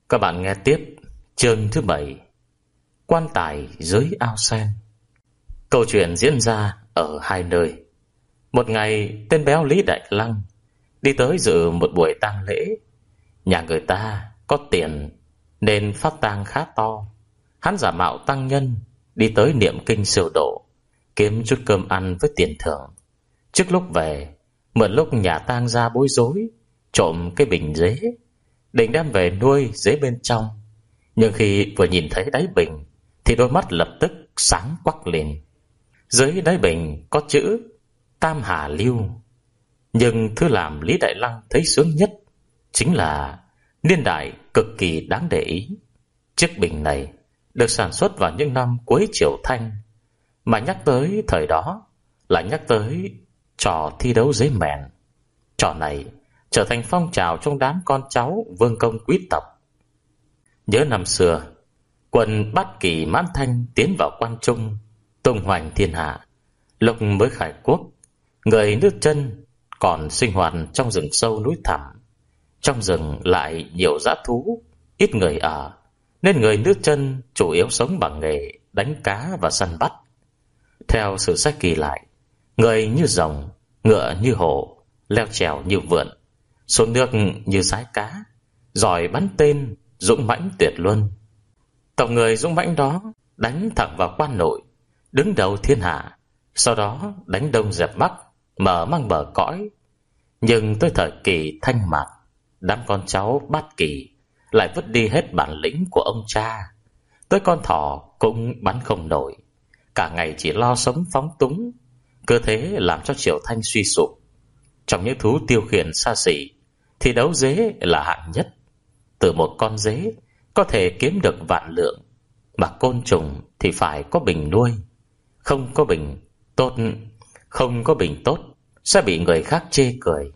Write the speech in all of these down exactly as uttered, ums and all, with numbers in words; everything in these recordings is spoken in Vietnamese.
Các bạn nghe tiếp chương thứ bảy, quan tài dưới ao sen. Câu chuyện diễn ra ở hai nơi. Một ngày, tên béo Lý Đại Lăng đi tới dự một buổi tang lễ. Nhà người ta có tiền nên phát tang khá to. Hắn giả mạo tăng nhân đi tới niệm kinh siêu độ, kiếm chút cơm ăn với tiền thưởng. Trước lúc về, mượn lúc nhà tang ra bối rối, trộm cái bình dế, định đem về nuôi dế bên trong. Nhưng khi vừa nhìn thấy đáy bình thì đôi mắt lập tức sáng quắc lên. Dưới đáy bình có chữ Tam Hà Lưu. Nhưng thứ làm Lý Đại Lăng thấy sướng nhất chính là niên đại cực kỳ đáng để ý. Chiếc bình này được sản xuất vào những năm cuối Triều Thanh. Mà nhắc tới thời đó lại nhắc tới trò thi đấu dế mèn. Trò này trở thành phong trào trong đám con cháu vương công quý tộc. Nhớ năm xưa, quân Bát Kỳ Mãn Thanh tiến vào quan trung, tung hoành thiên hạ. Lúc mới khai quốc, người nước Chân còn sinh hoạt trong rừng sâu núi thẳm. Trong rừng lại nhiều dã thú, ít người ở, nên người nước Chân chủ yếu sống bằng nghề đánh cá và săn bắt. Theo sử sách ghi lại, người như rồng, ngựa như hổ, leo trèo như vượn, xuống nước như sái cá, giỏi bắn tên, dũng mãnh tuyệt luân. Tộc người dũng mãnh đó đánh thẳng vào quan nội, đứng đầu thiên hạ, sau đó đánh đông dẹp bắc, mở mang bờ cõi. Nhưng tới thời kỳ Thanh Mạt, đám con cháu Bát Kỳ lại vứt đi hết bản lĩnh của ông cha. Tới con thỏ cũng bắn không nổi, cả ngày chỉ lo sống phóng túng. Cơ thế làm cho Triều Thanh suy sụp. Trong những thú tiêu khiển xa xỉ thì đấu dế là hạng nhất. Từ một con dế có thể kiếm được vạn lượng, mà côn trùng thì phải có bình nuôi. Không có bình tốt, không có bình tốt sẽ bị người khác chê cười.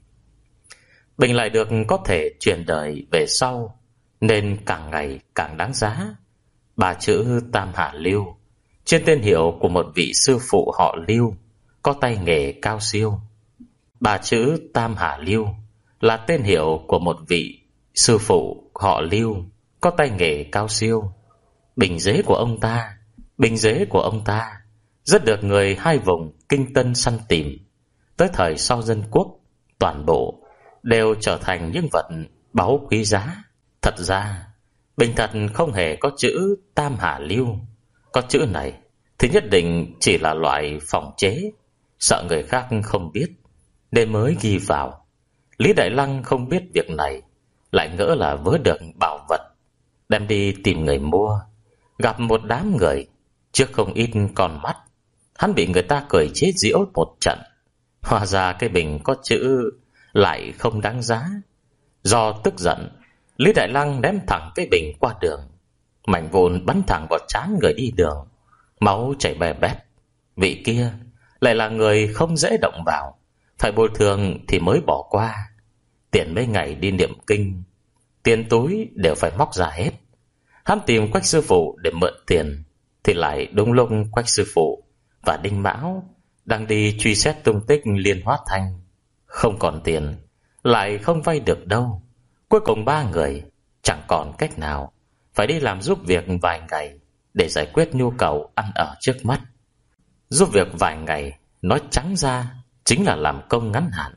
Bình lại được có thể truyền đời về sau, nên càng ngày càng đáng giá. Ba chữ Tam Hà Lưu trên tên hiệu của một vị sư phụ họ Lưu, có tay nghề cao siêu. Ba chữ Tam Hà Lưu là tên hiệu của một vị sư phụ họ Lưu có tay nghề cao siêu. Bình dế của ông ta, bình dế của ông ta rất được người hai vùng Kinh Tân săn tìm. Tới thời sau Dân Quốc, toàn bộ đều trở thành những vật báu quý giá. Thật ra, bình thật không hề có chữ Tam Hà Lưu. Có chữ này thì nhất định chỉ là loại phòng chế, sợ người khác không biết nên mới ghi vào. Lý Đại Lăng không biết việc này, lại ngỡ là vớ được bảo vật, đem đi tìm người mua. Gặp một đám người, trước không ít con mắt, hắn bị người ta cười chế giễu một trận. Hóa ra cái bình có chữ lại không đáng giá. Do tức giận, Lý Đại Lăng ném thẳng cái bình qua đường. Mảnh vụn bắn thẳng vào trán người đi đường, máu chảy bè bét. Vị kia lại là người không dễ động vào, phải bồi thường thì mới bỏ qua. Tiền mấy ngày đi niệm kinh, tiền túi đều phải móc ra hết. Hắn tìm Quách sư phụ để mượn tiền, thì lại đúng lúc Quách sư phụ và Đinh Mão đang đi truy xét tung tích Liên Hóa Thanh. Không còn tiền, lại không vay được đâu. Cuối cùng ba người chẳng còn cách nào, phải đi làm giúp việc vài ngày để giải quyết nhu cầu ăn ở trước mắt. Giúp việc vài ngày, nói trắng ra chính là làm công ngắn hạn.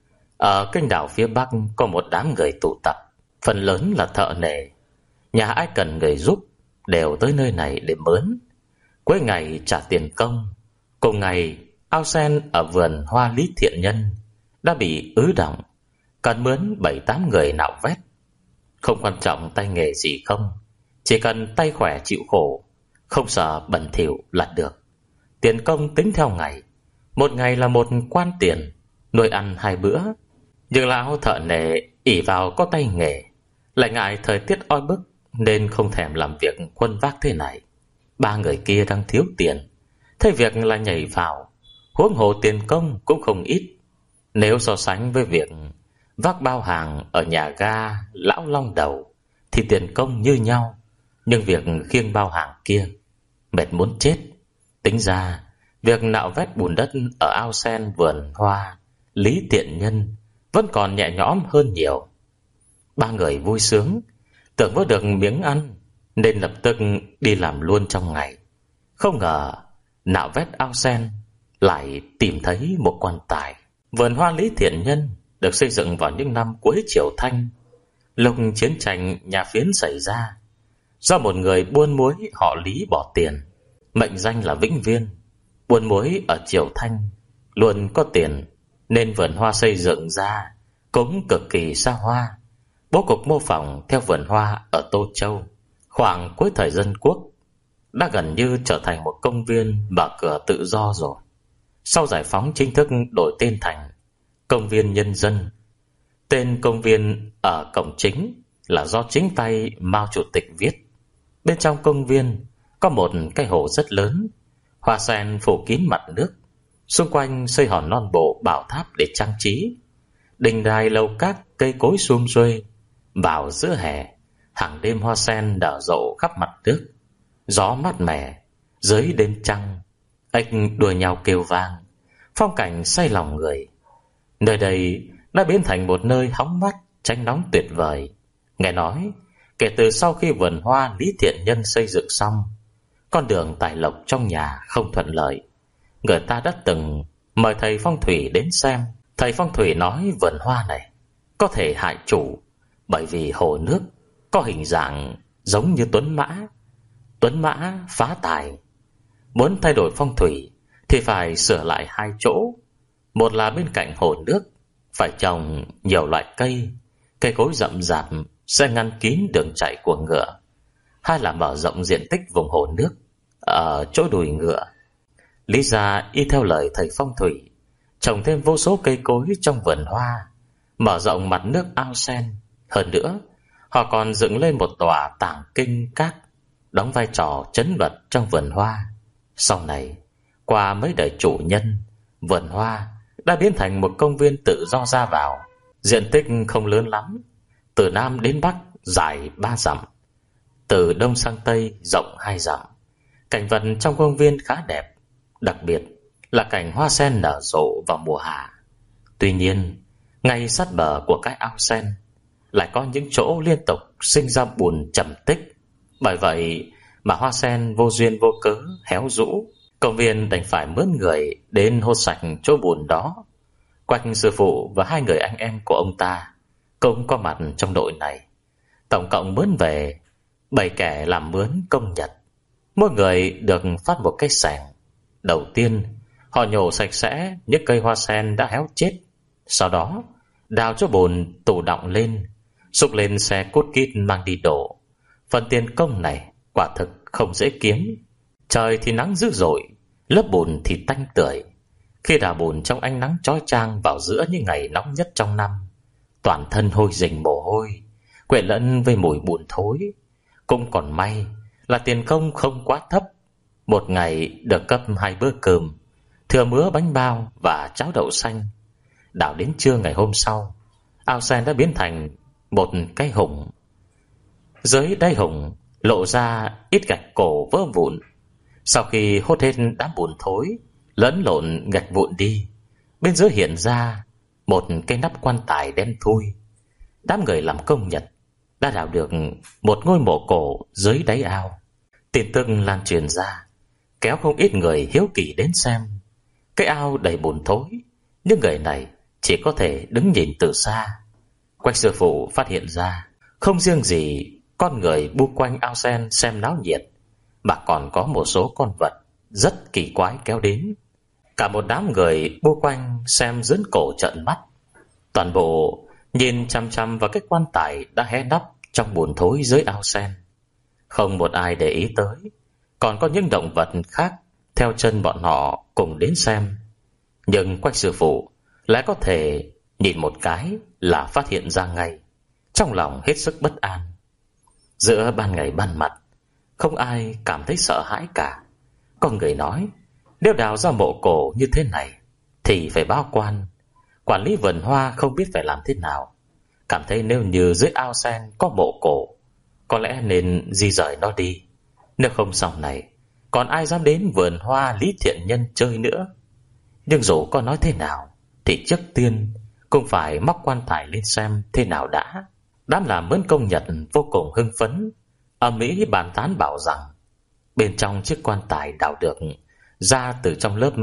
Ở kênh đảo phía Bắc có một đám người tụ tập, phần lớn là thợ nề. Nhà ai cần người giúp đều tới nơi này để mướn. Cuối ngày trả tiền công. Cùng ngày, ao sen ở vườn hoa Lý Thiện Nhân đã bị ứ động, cần mướn bảy tám người nạo vét. Không quan trọng tay nghề gì không, chỉ cần tay khỏe chịu khổ, không sợ bẩn thỉu là được. Tiền công tính theo ngày, một ngày là một quan tiền, nuôi ăn hai bữa. Nhưng lão thợ nề ỷ vào có tay nghề, lại ngại thời tiết oi bức nên không thèm làm việc khuân vác thế này. Ba người kia đang thiếu tiền, thấy việc là nhảy vào, huống hồ tiền công cũng không ít. Nếu so sánh với việc vác bao hàng ở nhà ga Lão Long Đầu thì tiền công như nhau, nhưng việc khiêng bao hàng kia mệt muốn chết. Tính ra việc nạo vét bùn đất ở ao sen vườn hoa Lý Tiện Nhân vẫn còn nhẹ nhõm hơn nhiều. Ba người vui sướng tưởng vớt được miếng ăn nên lập tức đi làm luôn trong ngày. Không ngờ nạo vét ao sen lại tìm thấy một quan tài. Vườn hoa Lý Thiện Nhân được xây dựng vào những năm cuối Triều Thanh, lúc chiến tranh nhà Phiến xảy ra, do một người buôn muối họ Lý bỏ tiền, mệnh danh là Vĩnh Viên. Buôn muối ở Triều Thanh luôn có tiền, nên vườn hoa xây dựng ra cũng cực kỳ xa hoa. Bố cục mô phỏng theo vườn hoa ở Tô Châu. Khoảng cuối thời Dân Quốc đã gần như trở thành một công viên mở cửa tự do rồi. Sau giải phóng chính thức đổi tên thành Công viên Nhân dân. Tên công viên ở cổng chính là do chính tay Mao Chủ tịch viết. Bên trong công viên có một cái hồ rất lớn, hoa sen phủ kín mặt nước, xung quanh xây hòn non bộ bảo tháp để trang trí, đình đài lầu các cây cối sum xuê. Vào giữa hè, hàng đêm hoa sen nở rộ khắp mặt nước, gió mát mẻ, dưới đêm trăng, ếch đua nhau kêu vang, phong cảnh say lòng người. Nơi đây đã biến thành một nơi hóng mát tránh nóng tuyệt vời. Nghe nói kể từ sau khi vườn hoa Lý Thiện Nhân xây dựng xong, con đường tài lộc trong nhà không thuận lợi. Người ta đã từng mời thầy phong thủy đến xem. Thầy phong thủy nói vườn hoa này có thể hại chủ, bởi vì hồ nước có hình dạng giống như tuấn mã. Tuấn mã phá tài. Muốn thay đổi phong thủy thì phải sửa lại hai chỗ. Một là bên cạnh hồ nước phải trồng nhiều loại cây, cây cối rậm rạp sẽ ngăn kín đường chạy của ngựa. Hai là mở rộng diện tích vùng hồ nước ở chỗ đùi ngựa. Lý ra y theo lời thầy phong thủy, trồng thêm vô số cây cối trong vườn hoa, mở rộng mặt nước ao sen. Hơn nữa, họ còn dựng lên một tòa tàng kinh các, đóng vai trò trấn vật trong vườn hoa. Sau này, qua mấy đời chủ nhân, vườn hoa đã biến thành một công viên tự do ra vào. Diện tích không lớn lắm, từ Nam đến Bắc dài ba dặm, từ Đông sang Tây rộng hai dặm. Cảnh vật trong công viên khá đẹp, đặc biệt là cảnh hoa sen nở rộ vào mùa hạ. Tuy nhiên, ngay sát bờ của cái ao sen lại có những chỗ liên tục sinh ra bùn trầm tích. Bởi vậy mà hoa sen vô duyên vô cớ héo rũ. Công viên đành phải mướn người đến hốt sạch chỗ bùn đó. Quách sư phụ và hai người anh em của ông ta cũng có mặt trong đội này. Tổng cộng mướn về bảy kẻ làm mướn công nhật. Mỗi người được phát một cái xẻng. Đầu tiên, họ nhổ sạch sẽ những cây hoa sen đã héo chết. Sau đó, đào chỗ bùn tủ đọng lên, xúc lên xe cút kít mang đi đổ. Phần tiền công này quả thực không dễ kiếm. Trời thì nắng dữ dội, lớp bùn thì tanh tưởi. Khi đào bùn trong ánh nắng chói chang vào giữa những ngày nóng nhất trong năm, toàn thân hôi rình mồ hôi, quyện lẫn với mùi bùn thối. Cũng còn may là tiền công không quá thấp. Một ngày được cấp hai bữa cơm, thừa mứa bánh bao và cháo đậu xanh. Đào đến trưa ngày hôm sau, ao sen đã biến thành một cái hùng. Dưới đáy hùng lộ ra ít gạch cổ vỡ vụn. Sau khi hốt hết đám bùn thối lẫn lộn gạch vụn đi, bên dưới hiện ra một cái nắp quan tài đen thui. Đám người làm công nhật đã đào được một ngôi mộ cổ dưới đáy ao. Tin tức lan truyền ra, kéo không ít người hiếu kỳ đến xem. Cái ao đầy bùn thối, những người này chỉ có thể đứng nhìn từ xa. Quách sư phụ phát hiện ra, không riêng gì con người bu quanh ao sen xem náo nhiệt, mà còn có một số con vật rất kỳ quái kéo đến. Cả một đám người bu quanh xem dướn cổ trợn mắt. Toàn bộ nhìn chăm chăm vào cái quan tài đã hé nắp trong bùn thối dưới ao sen. Không một ai để ý tới, còn có những động vật khác theo chân bọn họ cùng đến xem. Nhưng Quách sư phụ lại có thể nhìn một cái là phát hiện ra ngay, trong lòng hết sức bất an. Giữa ban ngày ban mặt, không ai cảm thấy sợ hãi cả. Có người nói, nếu đào ra mộ cổ như thế này thì phải báo quan. Quản lý vườn hoa không biết phải làm thế nào, cảm thấy nếu như dưới ao sen có mộ cổ, có lẽ nên di rời nó đi. Nếu không sau này còn ai dám đến vườn hoa Lý Thiện Nhân chơi nữa. Nhưng dù có nói thế nào thì trước tiên cũng phải móc quan tài lên xem thế nào đã. Đám làm mướn công Nhật vô cùng hưng phấn, ầm ĩ bàn tán bảo rằng bên trong chiếc quan tài đào được ra từ trong lớp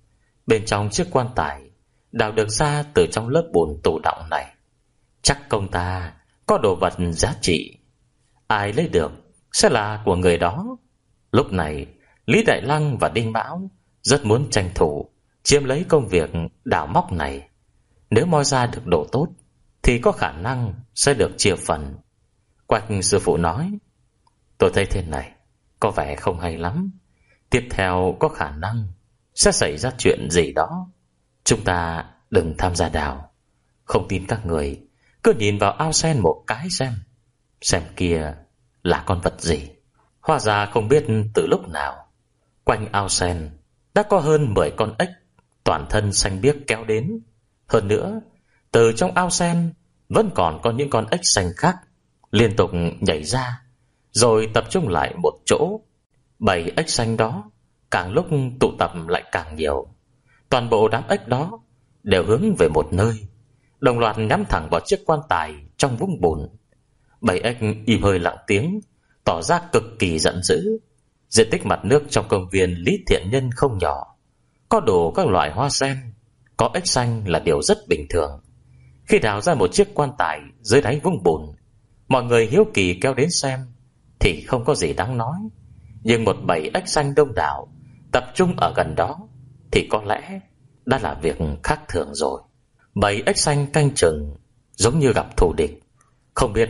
bên trong chiếc quan tài đào được ra từ trong lớp bùn tụ đọng này, chắc công ta có đồ vật giá trị, ai lấy được sẽ là của người đó. Lúc này Lý Đại Lăng và Đinh Mão rất muốn tranh thủ chiếm lấy công việc đào móc này. Nếu moi ra được đồ tốt thì có khả năng sẽ được chia phần. Quách sư phụ nói: tôi thấy thế này có vẻ không hay lắm. Tiếp theo có khả năng sẽ xảy ra chuyện gì đó. Chúng ta đừng tham gia đào. Không tin các người cứ nhìn vào ao sen một cái xem, xem kia là con vật gì. Hóa ra không biết từ lúc nào, quanh ao sen đã có hơn mười con ếch toàn thân xanh biếc kéo đến. Hơn nữa, từ trong ao sen vẫn còn có những con ếch xanh khác liên tục nhảy ra, rồi tập trung lại một chỗ. Bầy ếch xanh đó càng lúc tụ tập lại càng nhiều. Toàn bộ đám ếch đó đều hướng về một nơi, đồng loạt nhắm thẳng vào chiếc quan tài trong vũng bùn. Bầy ếch im hơi lặng tiếng, tỏ ra cực kỳ giận dữ. Diện tích mặt nước trong công viên Lý Thiện Nhân không nhỏ, có đủ các loại hoa sen, có ếch xanh là điều rất bình thường. Khi đào ra một chiếc quan tài dưới đáy vũng bùn, mọi người hiếu kỳ kéo đến xem thì không có gì đáng nói. Nhưng một bầy ếch xanh đông đảo tập trung ở gần đó thì có lẽ đã là việc khác thường rồi. Bầy ếch xanh canh chừng giống như gặp thù địch, không biết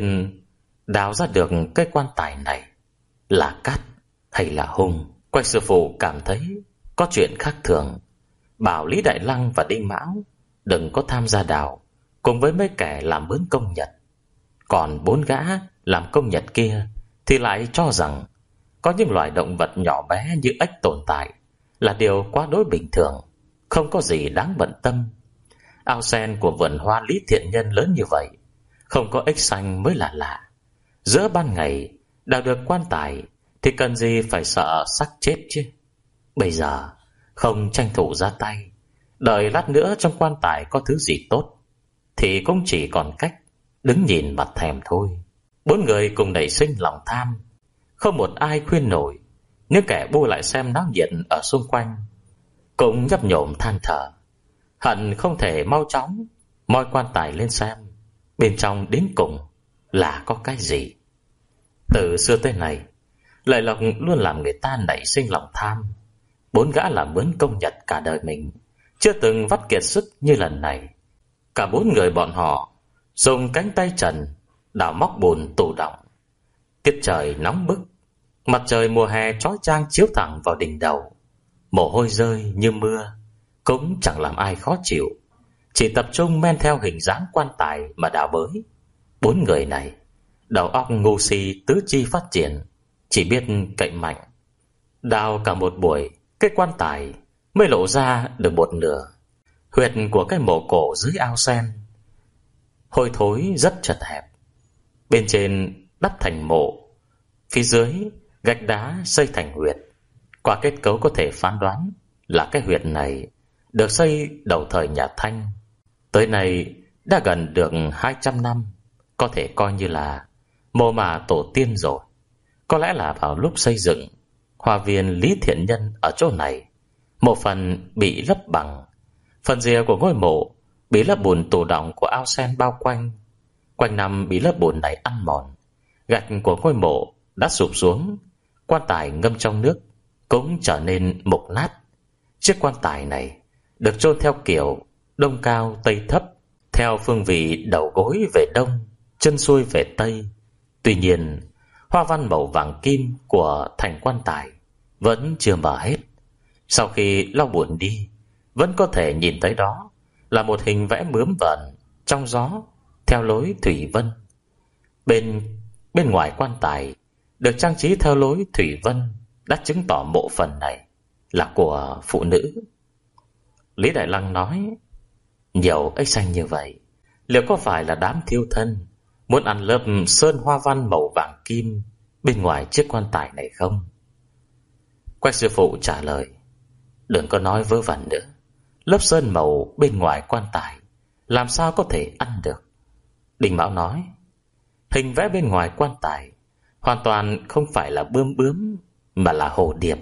đào ra được cái quan tài này là cát hay là hung. Quách sư phụ cảm thấy có chuyện khác thường, bảo Lý Đại Lăng và Đinh Mão đừng có tham gia đào cùng với mấy kẻ làm mướn công Nhật. Còn bốn gã làm công Nhật kia thì lại cho rằng có những loài động vật nhỏ bé như ếch tồn tại là điều quá đối bình thường, không có gì đáng bận tâm. Ao sen của vườn hoa Lý Thiện Nhân lớn như vậy, không có ếch xanh mới là lạ. Giữa ban ngày đào được quan tài thì cần gì phải sợ xác chết chứ. Bây giờ không tranh thủ ra tay, đợi lát nữa trong quan tài có thứ gì tốt, thì cũng chỉ còn cách đứng nhìn mặt thèm thôi. Bốn người cùng nảy sinh lòng tham, không một ai khuyên nổi. Những kẻ bu lại xem náo nhiệt ở xung quanh cũng nhấp nhổm than thở, hận không thể mau chóng moi quan tài lên xem bên trong đến cùng là có cái gì. Từ xưa tới nay, Lợi Lộc luôn làm người ta nảy sinh lòng tham. Bốn gã làm mướn công Nhật cả đời mình chưa từng vắt kiệt sức như lần này. Cả bốn người bọn họ dùng cánh tay trần đào móc bùn tù đọng. Tiết trời nóng bức, mặt trời mùa hè chói chang chiếu thẳng vào đỉnh đầu. Mồ hôi rơi như mưa cũng chẳng làm ai khó chịu, chỉ tập trung men theo hình dáng quan tài mà đào bới. Bốn người này đầu óc ngu si, tứ chi phát triển, chỉ biết cậy mạnh. Đào cả một buổi, cái quan tài mới lộ ra được một nửa. Huyệt của cái mộ cổ dưới ao sen hôi thối rất chật hẹp. Bên trên đắp thành mộ, phía dưới gạch đá xây thành huyệt. Qua kết cấu có thể phán đoán là cái huyệt này được xây đầu thời nhà Thanh, tới nay đã gần được hai trăm năm, có thể coi như là mồ mả tổ tiên rồi. Có lẽ là vào lúc xây dựng hoa viên Lý Thiện Nhân ở chỗ này, một phần bị lấp bằng, phần rìa của ngôi mộ bị lớp bùn tù đọng của ao sen bao quanh. Quanh năm bị lớp bùn này ăn mòn, gạch của ngôi mộ đã sụp xuống, quan tài ngâm trong nước cũng trở nên mục nát. Chiếc quan tài này được chôn theo kiểu đông cao tây thấp, theo phương vị đầu gối về đông, chân xuôi về tây. Tuy nhiên, hoa văn màu vàng kim của thành quan tài vẫn chưa mở hết. Sau khi lau bùn đi, vẫn có thể nhìn thấy đó là một hình vẽ bướm vờn trong gió theo lối thủy vân. Bên bên ngoài quan tài được trang trí theo lối thủy vân đã chứng tỏ mộ phần này là của phụ nữ. Lý Đại Lăng nói: nhiều ếch xanh như vậy, liệu có phải là đám thiêu thân muốn ăn lớp sơn hoa văn màu vàng kim bên ngoài chiếc quan tài này không? Quách sư phụ trả lời: đừng có nói vớ vẩn nữa. Lớp sơn màu bên ngoài quan tài làm sao có thể ăn được? Đinh Mão nói: Hình vẽ bên ngoài quan tài hoàn toàn không phải là bướm bướm, mà là hồ điệp.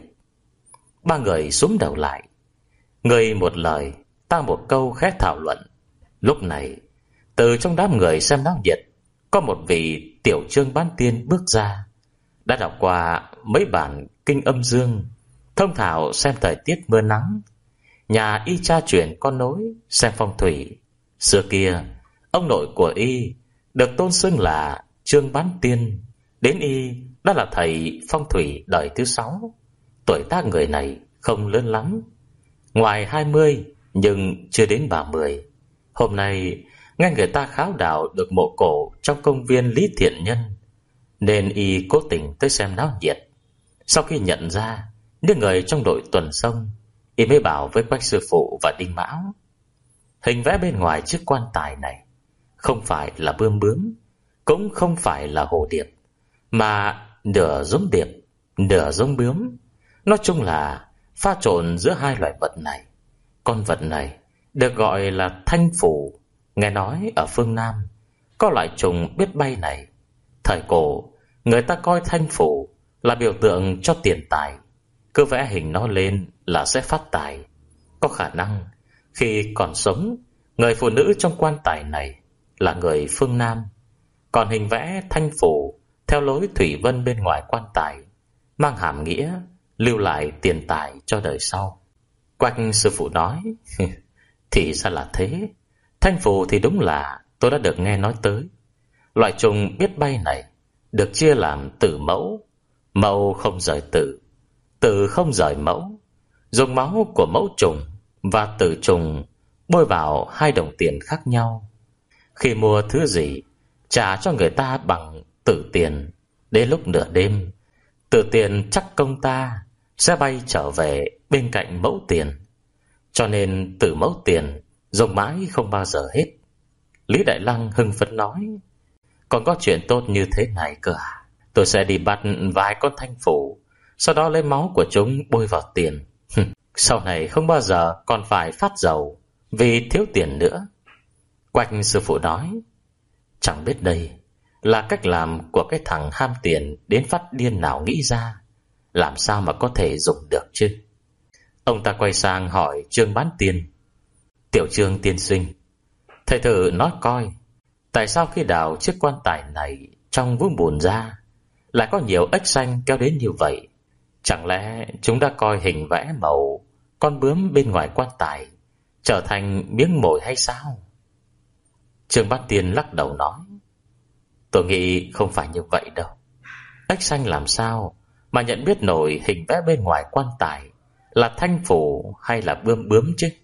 Ba người súm đầu lại, người một lời ta một câu khẽ thảo luận. Lúc này, từ trong đám người xem náo nhiệt, có một vị tiểu trương bán tiên bước ra. Đã đọc qua mấy bản kinh âm dương, thông thạo xem thời tiết mưa nắng, nhà y cha truyền con nối xem phong thủy. Xưa kia, ông nội của y được tôn xưng là Trương Bán Tiên, đến y đã là thầy phong thủy đời thứ sáu. Tuổi tác người này không lớn lắm, ngoài hai mươi nhưng chưa đến ba mươi. Hôm nay nghe người ta kháo đào được mộ cổ trong công viên Lý Thiện Nhân, nên y cố tình tới xem náo nhiệt. Sau khi nhận ra những người trong đội tuần sông, y mới bảo với Quách sư phụ và Đinh Mão: hình vẽ bên ngoài chiếc quan tài này không phải là bướm bướm, cũng không phải là hồ điệp, mà nửa giống điệp, nửa giống bướm. Nói chung là pha trộn giữa hai loài vật này. Con vật này được gọi là thanh phủ. Nghe nói ở phương Nam có loại trùng biết bay này. Thời cổ, người ta coi thanh phủ là biểu tượng cho tiền tài, cứ vẽ hình nó lên là sẽ phát tài. Có khả năng khi còn sống, người phụ nữ trong quan tài này là người phương Nam. Còn hình vẽ thanh phủ theo lối thủy vân bên ngoài quan tài mang hàm nghĩa lưu lại tiền tài cho đời sau. Quách sư phụ nói: thì ra là thế. Thanh phủ thì đúng là tôi đã được nghe nói tới. Loại trùng biết bay này được chia làm tử mẫu, mẫu không rời tử, tử không rời mẫu. Dùng máu của mẫu trùng và tử trùng bôi vào hai đồng tiền khác nhau. Khi mua thứ gì, trả cho người ta bằng tử tiền. Đến lúc nửa đêm, tử tiền chắc công ta sẽ bay trở về bên cạnh mẫu tiền. Cho nên tử mẫu tiền dùng mãi không bao giờ hết. Lý Đại Lăng hưng phấn nói: còn có chuyện tốt như thế này cơ à? Tôi sẽ đi bắt vài con thanh phủ, sau đó lấy máu của chúng bôi vào tiền. Sau này không bao giờ còn phải phát dầu vì thiếu tiền nữa. Quách sư phụ nói: chẳng biết đây là cách làm của cái thằng ham tiền đến phát điên nào nghĩ ra, làm sao mà có thể dùng được chứ? Ông ta quay sang hỏi Trương Bán Tiên: tiểu Trương tiên sinh, thầy thử nói coi, tại sao khi đào chiếc quan tài này trong vũng bùn ra lại có nhiều ếch xanh kéo đến như vậy? Chẳng lẽ chúng đã coi hình vẽ màu con bướm bên ngoài quan tài trở thành miếng mồi hay sao? Trương Bát Tiên lắc đầu nói: tôi nghĩ không phải như vậy đâu. Ếch xanh làm sao mà nhận biết nổi hình vẽ bên ngoài quan tài là thanh phủ hay là bướm bướm chứ?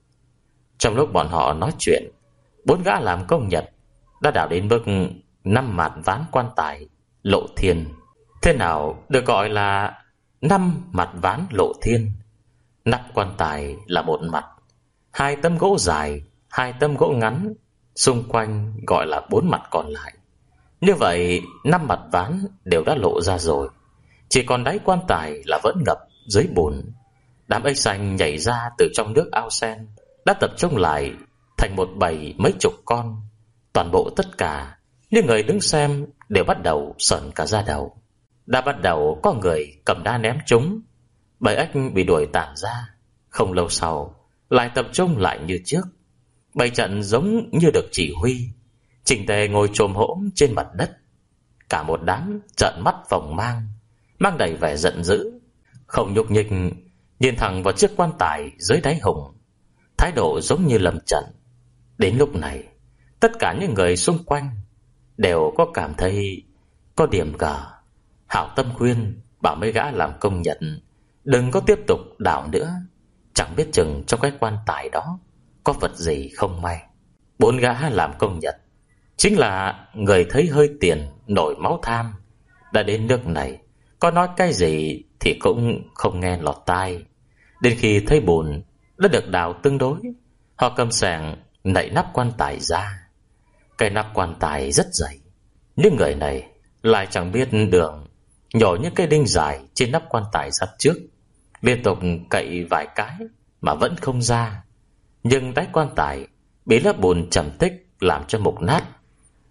Trong lúc bọn họ nói chuyện, bốn gã làm công Nhật đã đào đến mức năm mặt ván quan tài lộ thiên. Thế nào được gọi là năm mặt ván lộ thiên? Nắp quan tài là một mặt, hai tấm gỗ dài, hai tấm gỗ ngắn, xung quanh gọi là bốn mặt còn lại. Như vậy năm mặt ván đều đã lộ ra rồi, chỉ còn đáy quan tài là vẫn ngập dưới bùn. Đám ếch xanh nhảy ra từ trong nước ao sen đã tập trung lại thành một bầy mấy chục con. Toàn bộ tất cả những người đứng xem đều bắt đầu sởn cả da đầu. Đã bắt đầu có người cầm đá ném chúng. Bầy ếch bị đuổi tản ra. Không lâu sau lại tập trung lại như trước. Bầy trận giống như được chỉ huy, chỉnh tề ngồi chồm hổm trên mặt đất. Cả một đám trợn mắt phồng mang, mang đầy vẻ giận dữ, không nhúc nhích, nhìn thẳng vào chiếc quan tài dưới đáy hùng, thái độ giống như lâm trận. Đến lúc này, tất cả những người xung quanh đều có cảm thấy có điểm gở. Hảo tâm khuyên bảo mấy gã làm công Nhật đừng có tiếp tục đào nữa, chẳng biết chừng trong cái quan tài đó có vật gì không may. Bốn gã làm công Nhật chính là người thấy hơi tiền nổi máu tham. Đã đến nước này, có nói cái gì thì cũng không nghe lọt tai. Đến khi thấy bùn đã được đào tương đối, họ cầm xẻng nạy nắp quan tài ra. Cái nắp quan tài rất dày. Những người này lại chẳng biết đường, nhổ những cây đinh dài trên nắp quan tài ra trước, liên tục cậy vài cái mà vẫn không ra. Nhưng đáy quan tài bị lớp bùn trầm tích làm cho mục nát.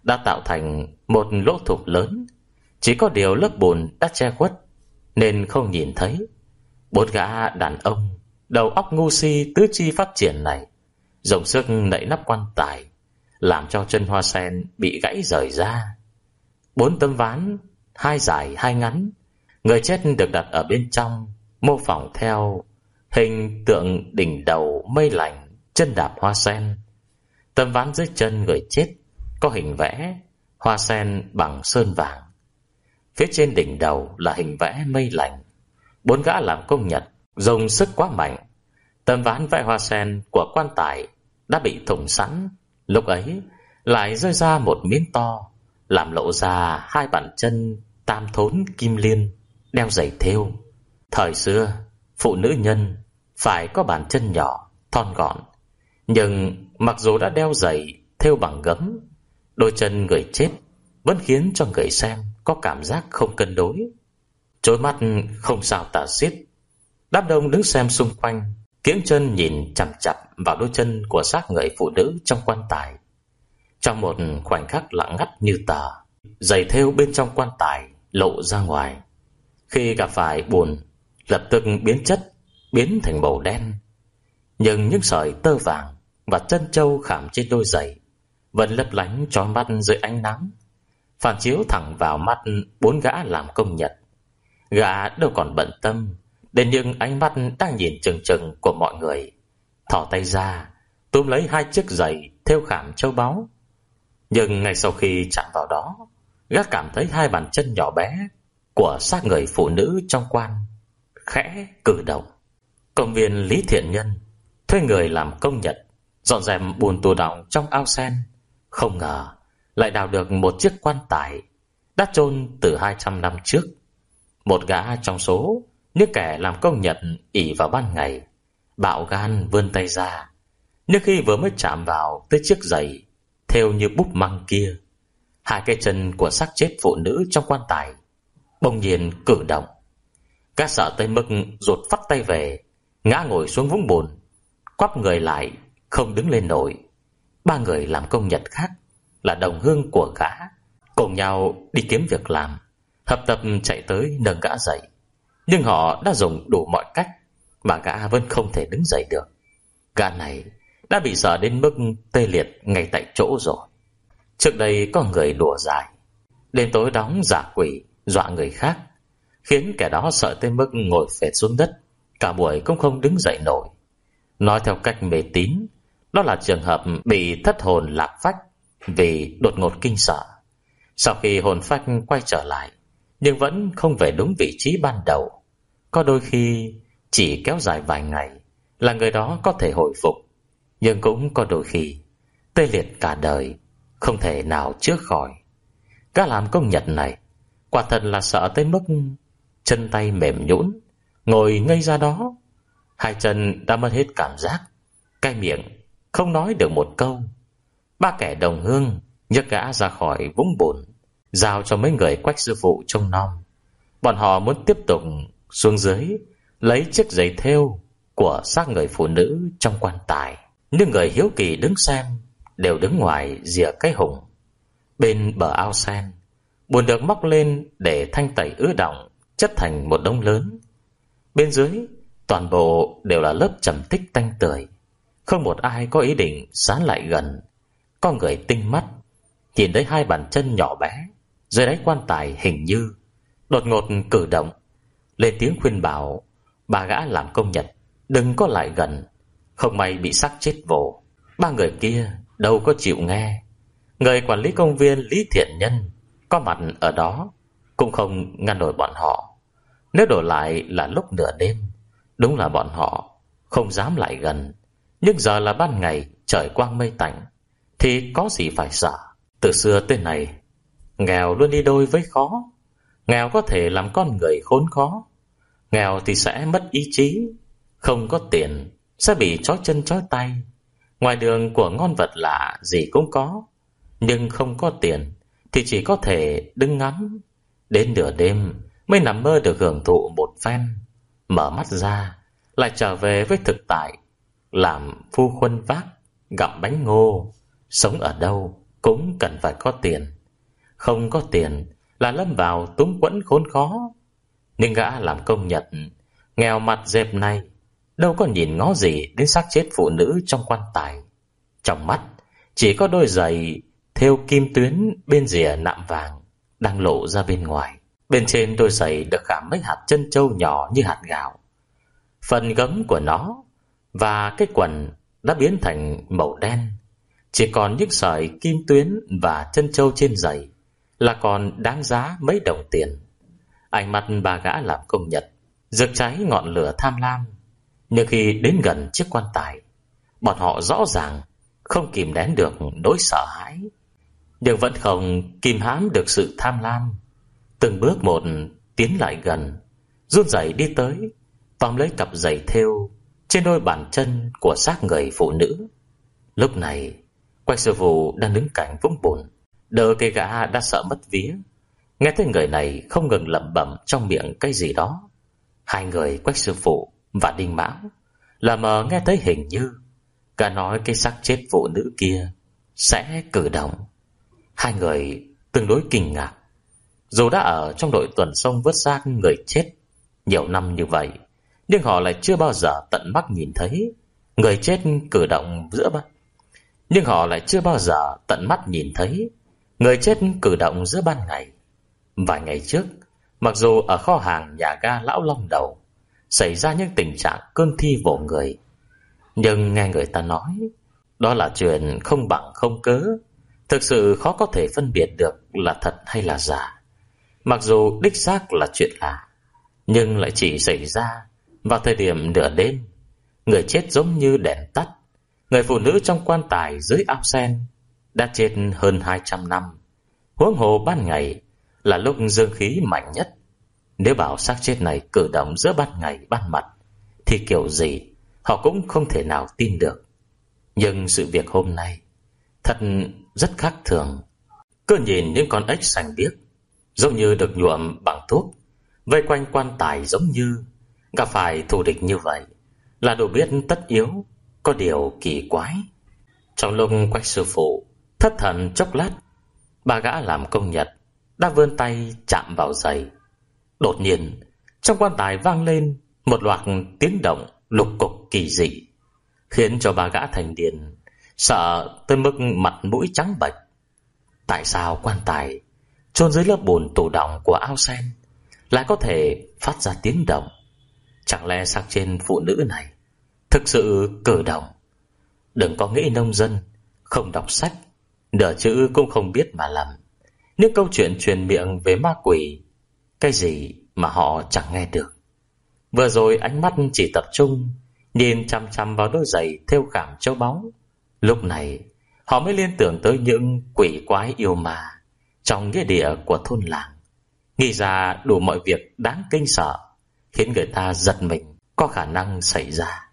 đã tạo thành một lỗ thủng lớn. Chỉ có điều lớp bùn đã che khuất nên không nhìn thấy. Bốn gã đàn ông đầu óc ngu si tứ chi phát triển này dùng sức nạy nắp quan tài, làm cho chân hoa sen bị gãy rời ra. Bốn tấm ván, hai dài hai ngắn, người chết được đặt ở bên trong, mô phỏng theo hình tượng đỉnh đầu mây lành, chân đạp hoa sen. Tấm ván dưới chân người chết có hình vẽ hoa sen bằng sơn vàng. Phía trên đỉnh đầu là hình vẽ mây lành. Bốn gã làm công Nhật dùng sức quá mạnh, tấm ván vẽ hoa sen của quan tài đã bị thủng sẵn. Lúc ấy lại rơi ra một miếng to, làm lộ ra hai bàn chân tam thốn kim liên, đeo giày thêu. Thời xưa phụ nữ nhân phải có bàn chân nhỏ, thon gọn, nhưng mặc dù đã đeo giày thêu bằng gấm, đôi chân người chết vẫn khiến cho người xem có cảm giác không cân đối, chói mắt không sao tả xiết. Đám đông đứng xem xung quanh kiễng chân nhìn chằm chằm vào đôi chân của xác người phụ nữ trong quan tài. Trong một khoảnh khắc lặng ngắt như tờ, giày thêu bên trong quan tài lộ ra ngoài. Khi gặp phải bùn, lập tức biến chất, biến thành màu đen. Nhưng những sợi tơ vàng và chân châu khảm trên đôi giày vẫn lấp lánh chói mắt dưới ánh nắng, phản chiếu thẳng vào mắt bốn gã làm công Nhật. Gã đâu còn bận tâm đến những ánh mắt đang nhìn chừng chừng của mọi người, thò tay ra túm lấy hai chiếc giày thêu khảm châu báu. Nhưng ngay sau khi chạm vào đó, gã cảm thấy hai bàn chân nhỏ bé của xác người phụ nữ trong quan khẽ cử động. Công viên Lý Thiện Nhân thuê người làm công Nhật dọn dẹp bùn tù đọng trong ao sen. Không ngờ lại đào được một chiếc quan tài đã chôn từ hai trăm năm trước. Một gã trong số những kẻ làm công Nhật ỷ vào ban ngày, bạo gan vươn tay ra, nhưng khi vừa mới chạm vào tới chiếc giày thêu như búp măng kia, hai cái chân của xác chết phụ nữ trong quan tài bỗng nhiên cử động. Gã sợ tới mức rụt phát tay về, ngã ngồi xuống vũng bùn, quắp người lại không đứng lên nổi. Ba người làm công Nhật khác là đồng hương của gã cùng nhau đi kiếm việc làm, hợp tập chạy tới nâng gã dậy. Nhưng họ đã dùng đủ mọi cách mà gã vẫn không thể đứng dậy được. Gã này đã bị sợ đến mức tê liệt ngay tại chỗ rồi. Trước đây có người đùa dài, đêm tối đóng giả quỷ dọa người khác, khiến kẻ đó sợ tới mức ngồi phệt xuống đất, cả buổi cũng không đứng dậy nổi. Nói theo cách mê tín, đó là trường hợp bị thất hồn lạc phách vì đột ngột kinh sợ. Sau khi hồn phách quay trở lại, nhưng vẫn không về đúng vị trí ban đầu. Có đôi khi chỉ kéo dài vài ngày là người đó có thể hồi phục, nhưng cũng có đôi khi tê liệt cả đời, không thể nào chữa khỏi. Gã làm công Nhật này quả thật là sợ tới mức chân tay mềm nhũn, ngồi ngây ra đó. Hai chân đã mất hết cảm giác, cái miệng không nói được một câu. Ba kẻ đồng hương nhấc gã ra khỏi vũng bùn, giao cho mấy người Quách sư phụ trông nom. Bọn họ muốn tiếp tục xuống dưới lấy chiếc giày thêu của xác người phụ nữ trong quan tài. Nhưng người hiếu kỳ đứng xem đều đứng ngoài rìa cái hùng. Bên bờ ao sen, bùn được móc lên để thanh tẩy ứ đọng, chất thành một đống lớn. Bên dưới toàn bộ đều là lớp trầm tích tanh tưởi, không một ai có ý định sán lại gần. Có người tinh mắt nhìn thấy hai bàn chân nhỏ bé dưới đáy quan tài hình như đột ngột cử động, lên tiếng khuyên bảo ba gã làm công Nhật đừng có lại gần, không may bị xác chết vồ. Ba người kia đâu có chịu nghe. Người quản lý công viên Lý Thiện Nhân có mặt ở đó cũng không ngăn nổi bọn họ. Nếu đổi lại là lúc nửa đêm, đúng là bọn họ không dám lại gần. Nhưng giờ là ban ngày, trời quang mây tạnh, thì có gì phải sợ. Từ xưa tới nay, nghèo luôn đi đôi với khó. Nghèo có thể làm con người khốn khó, nghèo thì sẽ mất ý chí. Không có tiền sẽ bị trói chân trói tay. Ngoài đường của ngon vật lạ gì cũng có, nhưng không có tiền thì chỉ có thể đứng ngắm. Đến nửa đêm mới nằm mơ được hưởng thụ một phen, mở mắt ra lại trở về với thực tại, làm phu khuân vác, gặm bánh ngô. Sống ở đâu cũng cần phải có tiền. Không có tiền là lâm vào túng quẫn khốn khó. Nhưng gã làm công Nhật nghèo mặt dẹp này đâu có nhìn ngó gì đến xác chết phụ nữ trong quan tài. Trong mắt chỉ có đôi giày thêu kim tuyến bên rìa nạm vàng đang lộ ra bên ngoài. Bên trên đôi giày được khảm mấy hạt trân châu nhỏ như hạt gạo. Phần gấm của nó và cái quần đã biến thành màu đen, chỉ còn những sợi kim tuyến và trân châu trên giày là còn đáng giá mấy đồng tiền. Ánh mắt bà gã làm công Nhật rực cháy ngọn lửa tham lam. Nhưng khi đến gần chiếc quan tài, bọn họ rõ ràng không kìm nén được nỗi sợ hãi, nhưng vẫn không kìm hãm được sự tham lam. Từng bước một tiến lại gần, run rẩy đi tới, tóm lấy cặp giày thêu trên đôi bàn chân của xác người phụ nữ. Lúc này Quách sư phụ đang đứng cạnh vũng bùn, đỡ cái gã đã sợ mất vía. Nghe thấy người này không ngừng lẩm bẩm trong miệng cái gì đó. Hai người Quách sư phụ và Đinh Mão là mờ nghe thấy hình như gã nói cái xác chết phụ nữ kia sẽ cử động. Hai người tương đối kinh ngạc. Dù đã ở trong đội tuần sông vớt xác người chết nhiều năm như vậy, nhưng họ lại chưa bao giờ tận mắt nhìn thấy người chết cử động giữa ban nhưng họ lại chưa bao giờ tận mắt nhìn thấy người chết cử động giữa ban ngày. Vài ngày trước, mặc dù ở kho hàng nhà ga Lão Long Đầu xảy ra những tình trạng cơn thi vồ người, nhưng nghe người ta nói đó là chuyện không bằng không cớ, thực sự khó có thể phân biệt được là thật hay là giả. Mặc dù đích xác là chuyện lạ, nhưng lại chỉ xảy ra vào thời điểm nửa đêm. Người chết giống như đèn tắt. Người phụ nữ trong quan tài dưới ao sen đã chết hơn hai trăm năm. Huống hồ ban ngày là lúc dương khí mạnh nhất. Nếu bảo xác chết này cử động giữa ban ngày ban mặt thì kiểu gì họ cũng không thể nào tin được. Nhưng sự việc hôm nay thật rất khác thường. Cứ nhìn những con ếch xanh biếc giống như được nhuộm bằng thuốc vây quanh quan tài, giống như gặp phải thù địch như vậy là đủ biết tất yếu có điều kỳ quái. Trong lúc Quách sư phụ thất thần chốc lát, bà gã làm công Nhật đã vươn tay chạm vào giày. Đột nhiên trong quan tài vang lên một loạt tiếng động lục cục kỳ dị, khiến cho bà gã thành điền sợ tới mức mặt mũi trắng bệch. Tại sao quan tài chôn dưới lớp bùn tủ đọng của ao sen lại có thể phát ra tiếng động? Chẳng lẽ xác trên phụ nữ này thực sự cử động? Đừng có nghĩ nông dân không đọc sách, nửa chữ cũng không biết mà lầm. Những câu chuyện truyền miệng về ma quỷ, cái gì mà họ chẳng nghe được. Vừa rồi ánh mắt chỉ tập trung nhìn chăm chăm vào đôi giày thêu khảm châu báu. Lúc này họ mới liên tưởng tới những quỷ quái yêu ma trong nghĩa địa của thôn làng, nghĩ ra đủ mọi việc đáng kinh sợ, khiến người ta giật mình có khả năng xảy ra.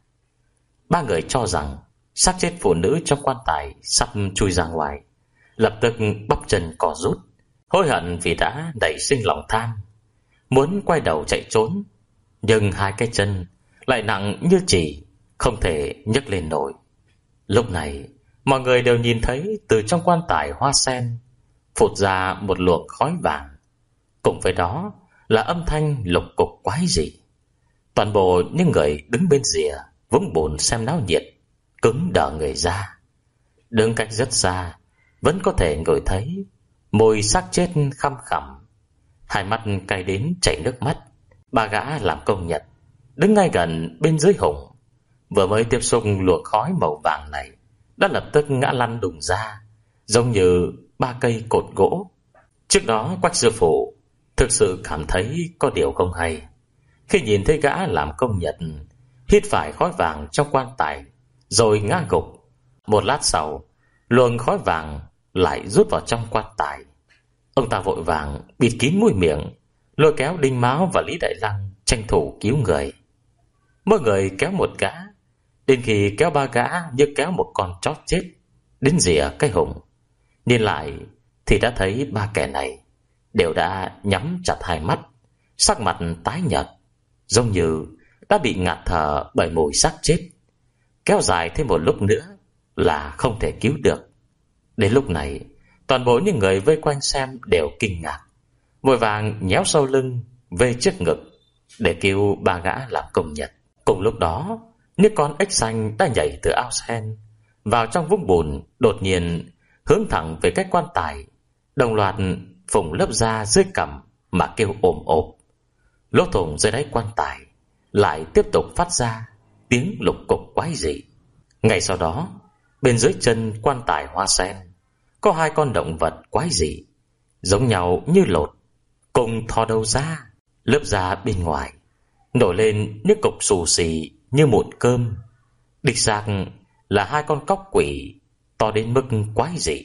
Ba người cho rằng xác chết phụ nữ trong quan tài sắp chui ra ngoài, lập tức bắp chân cò rút, hối hận vì đã nảy sinh lòng tham, muốn quay đầu chạy trốn, nhưng hai cái chân lại nặng như chỉ, không thể nhấc lên nổi. Lúc này mọi người đều nhìn thấy từ trong quan tài hoa sen phụt ra một luồng khói vàng, cùng với đó là âm thanh lục cục quái dị. Toàn bộ những người đứng bên rìa vũng bùn xem náo nhiệt cứng đờ người ra. Đứng cách rất xa vẫn có thể ngửi thấy mùi xác chết khăm khẳm. Hai mắt cay đến chảy nước mắt. Bà gã làm công Nhật đứng ngay gần bên dưới Hùng, vừa mới tiếp xúc luồng khói màu vàng này đã lập tức ngã lăn đùng ra, giống như ba cây cột gỗ. Trước đó Quách sư phụ thực sự cảm thấy có điều không hay khi nhìn thấy gã làm công Nhật hít phải khói vàng trong quan tài rồi ngã gục. Một lát sau, luồng khói vàng lại rút vào trong quan tài. Ông ta vội vàng bịt kín mũi miệng, lôi kéo Đinh Mão và Lý Đại Lăng tranh thủ cứu người. Mỗi người kéo một gã, đến khi kéo ba gã như kéo một con chó chết đến rìa cái Hùng. Nhìn lại thì đã thấy ba kẻ này đều đã nhắm chặt hai mắt, sắc mặt tái nhợt, giống như đã bị ngạt thở bởi mùi xác chết. Kéo dài thêm một lúc nữa là không thể cứu được. Đến lúc này Toàn bộ những người vây quanh xem đều kinh ngạc, vội vàng nhéo sau lưng về trước ngực để kêu ba gã làm công nhật. Cùng lúc đó, những con ếch xanh đã nhảy từ ao sen vào trong vũng bùn, đột nhiên hướng thẳng về cái quan tài, đồng loạt phùng lớp da dưới cằm mà kêu ồm ồm. Lỗ thủng dưới đáy quan tài lại tiếp tục phát ra tiếng lục cục quái dị. Ngay sau đó, bên dưới chân quan tài hoa sen có hai con động vật quái dị, giống nhau như lột, cùng thò đầu ra. Lớp da bên ngoài nổi lên những cục xù xì như mụn cơm. Đích xác là hai con cóc quỷ to đến mức quái dị.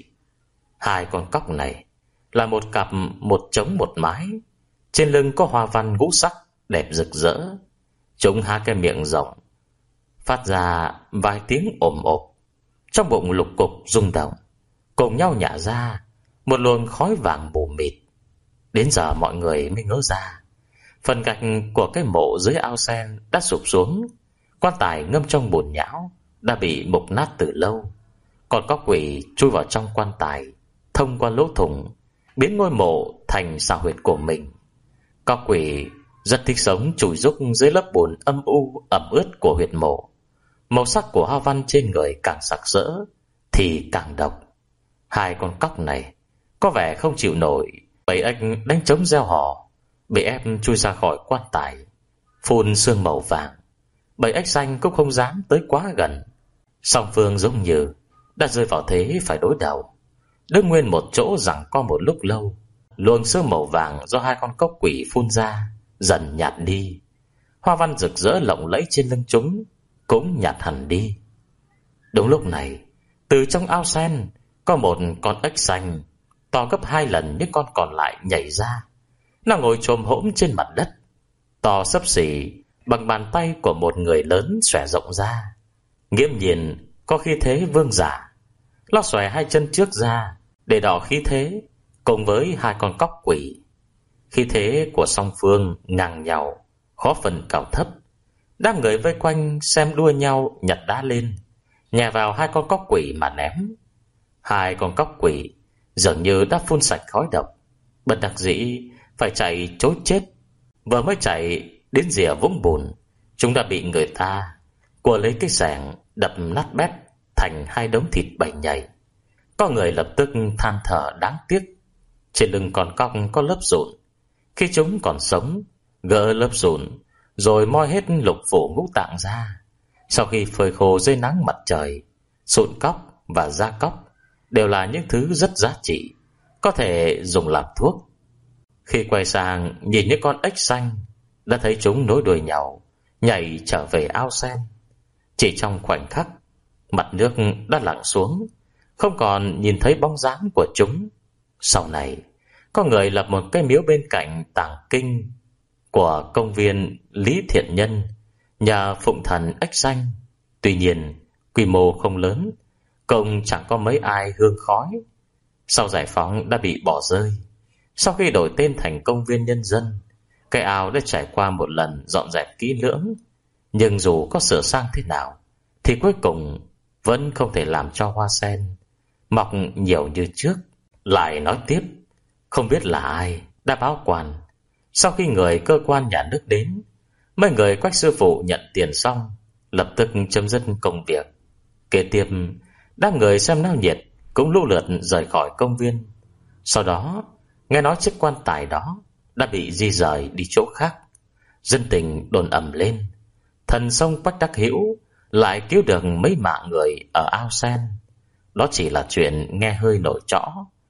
Hai con cóc này là một cặp một trống một mái, trên lưng có hoa văn ngũ sắc đẹp rực rỡ. Chúng há cái miệng rộng, phát ra vài tiếng ồm ồm. Trong bụng lục cục rung động, cùng nhau nhả ra một luồng khói vàng mù mịt. Đến giờ mọi người mới ngớ ra, phần gạch của cái mộ dưới ao sen đã sụp xuống. Quan tài ngâm trong bùn nhão đã bị mục nát từ lâu. Còn có quỷ chui vào trong quan tài, thông qua lỗ thủng biến ngôi mộ thành xào huyệt của mình. Có quỷ rất thích sống chùi rúc dưới lớp bùn âm u ẩm ướt của huyệt mộ. Màu sắc của hoa văn trên người càng sặc sỡ thì càng độc. Hai con cóc này có vẻ không chịu nổi bầy ếch đánh trống reo hò, bị ép chui ra khỏi quan tài, phun sương màu vàng. Bầy ếch xanh cũng không dám tới quá gần. Song phương giống như đã rơi vào thế phải đối đầu, đứng nguyên một chỗ giằng co một lúc lâu. Luồng sương màu vàng do hai con cóc quỷ phun ra dần nhạt đi, hoa văn rực rỡ lộng lẫy trên lưng chúng cũng nhạt hẳn đi. Đúng lúc này, từ trong ao sen có một con ếch xanh to gấp hai lần những con còn lại nhảy ra. Nó ngồi chồm hổm trên mặt đất, to xấp xỉ bằng bàn tay của một người lớn xòe rộng ra, nghiễm nhiên có khí thế vương giả. Nó xòe hai chân trước ra để đọ khí thế cùng với hai con cóc quỷ. Khí thế của song phương ngang nhau, khó phân cao thấp. Đám người vây quanh xem đua nhau nhặt đá lên, nhè vào hai con cóc quỷ mà ném. Hai con cóc quỷ dường như đã phun sạch khói độc, bất đắc dĩ phải chạy trối chết. Vừa mới chạy đến rìa vũng bùn, chúng đã bị người ta của lấy cái xẻng đập nát bét thành hai đống thịt bầy nhầy. Có người lập tức than thở đáng tiếc. Trên lưng con cóc có lớp sụn, khi chúng còn sống, gỡ lớp sụn rồi moi hết lục phủ ngũ tạng ra. Sau khi phơi khô dưới nắng mặt trời, sụn cóc và da cóc đều là những thứ rất giá trị, có thể dùng làm thuốc. Khi quay sang nhìn những con ếch xanh, đã thấy chúng nối đuôi nhau nhảy trở về ao sen. Chỉ trong khoảnh khắc, mặt nước đã lặn xuống, không còn nhìn thấy bóng dáng của chúng. Sau này, có người lập một cái miếu bên cạnh tàng kinh của công viên Lý Thiện Nhân nhờ phụng thần ếch xanh. Tuy nhiên, quy mô không lớn, công chẳng có mấy ai hương khói. Sau giải phóng đã bị bỏ rơi. Sau khi đổi tên thành công viên nhân dân, cái ao đã trải qua một lần dọn dẹp kỹ lưỡng. Nhưng dù có sửa sang thế nào thì cuối cùng vẫn không thể làm cho hoa sen mọc nhiều như trước. Lại nói tiếp, không biết là ai đã báo quan. Sau khi người cơ quan nhà nước đến, mấy người Quách sư phụ nhận tiền xong, lập tức chấm dứt công việc. Kế tiếp, đám người xem náo nhiệt cũng lũ lượt rời khỏi công viên. Sau đó, nghe nói chiếc quan tài đó đã bị di rời đi chỗ khác. Dân tình đồn ầm lên, thần sông Quách Đắc Hữu lại cứu được mấy mạng người ở ao sen. Đó chỉ là chuyện nghe hơi nổi trõ.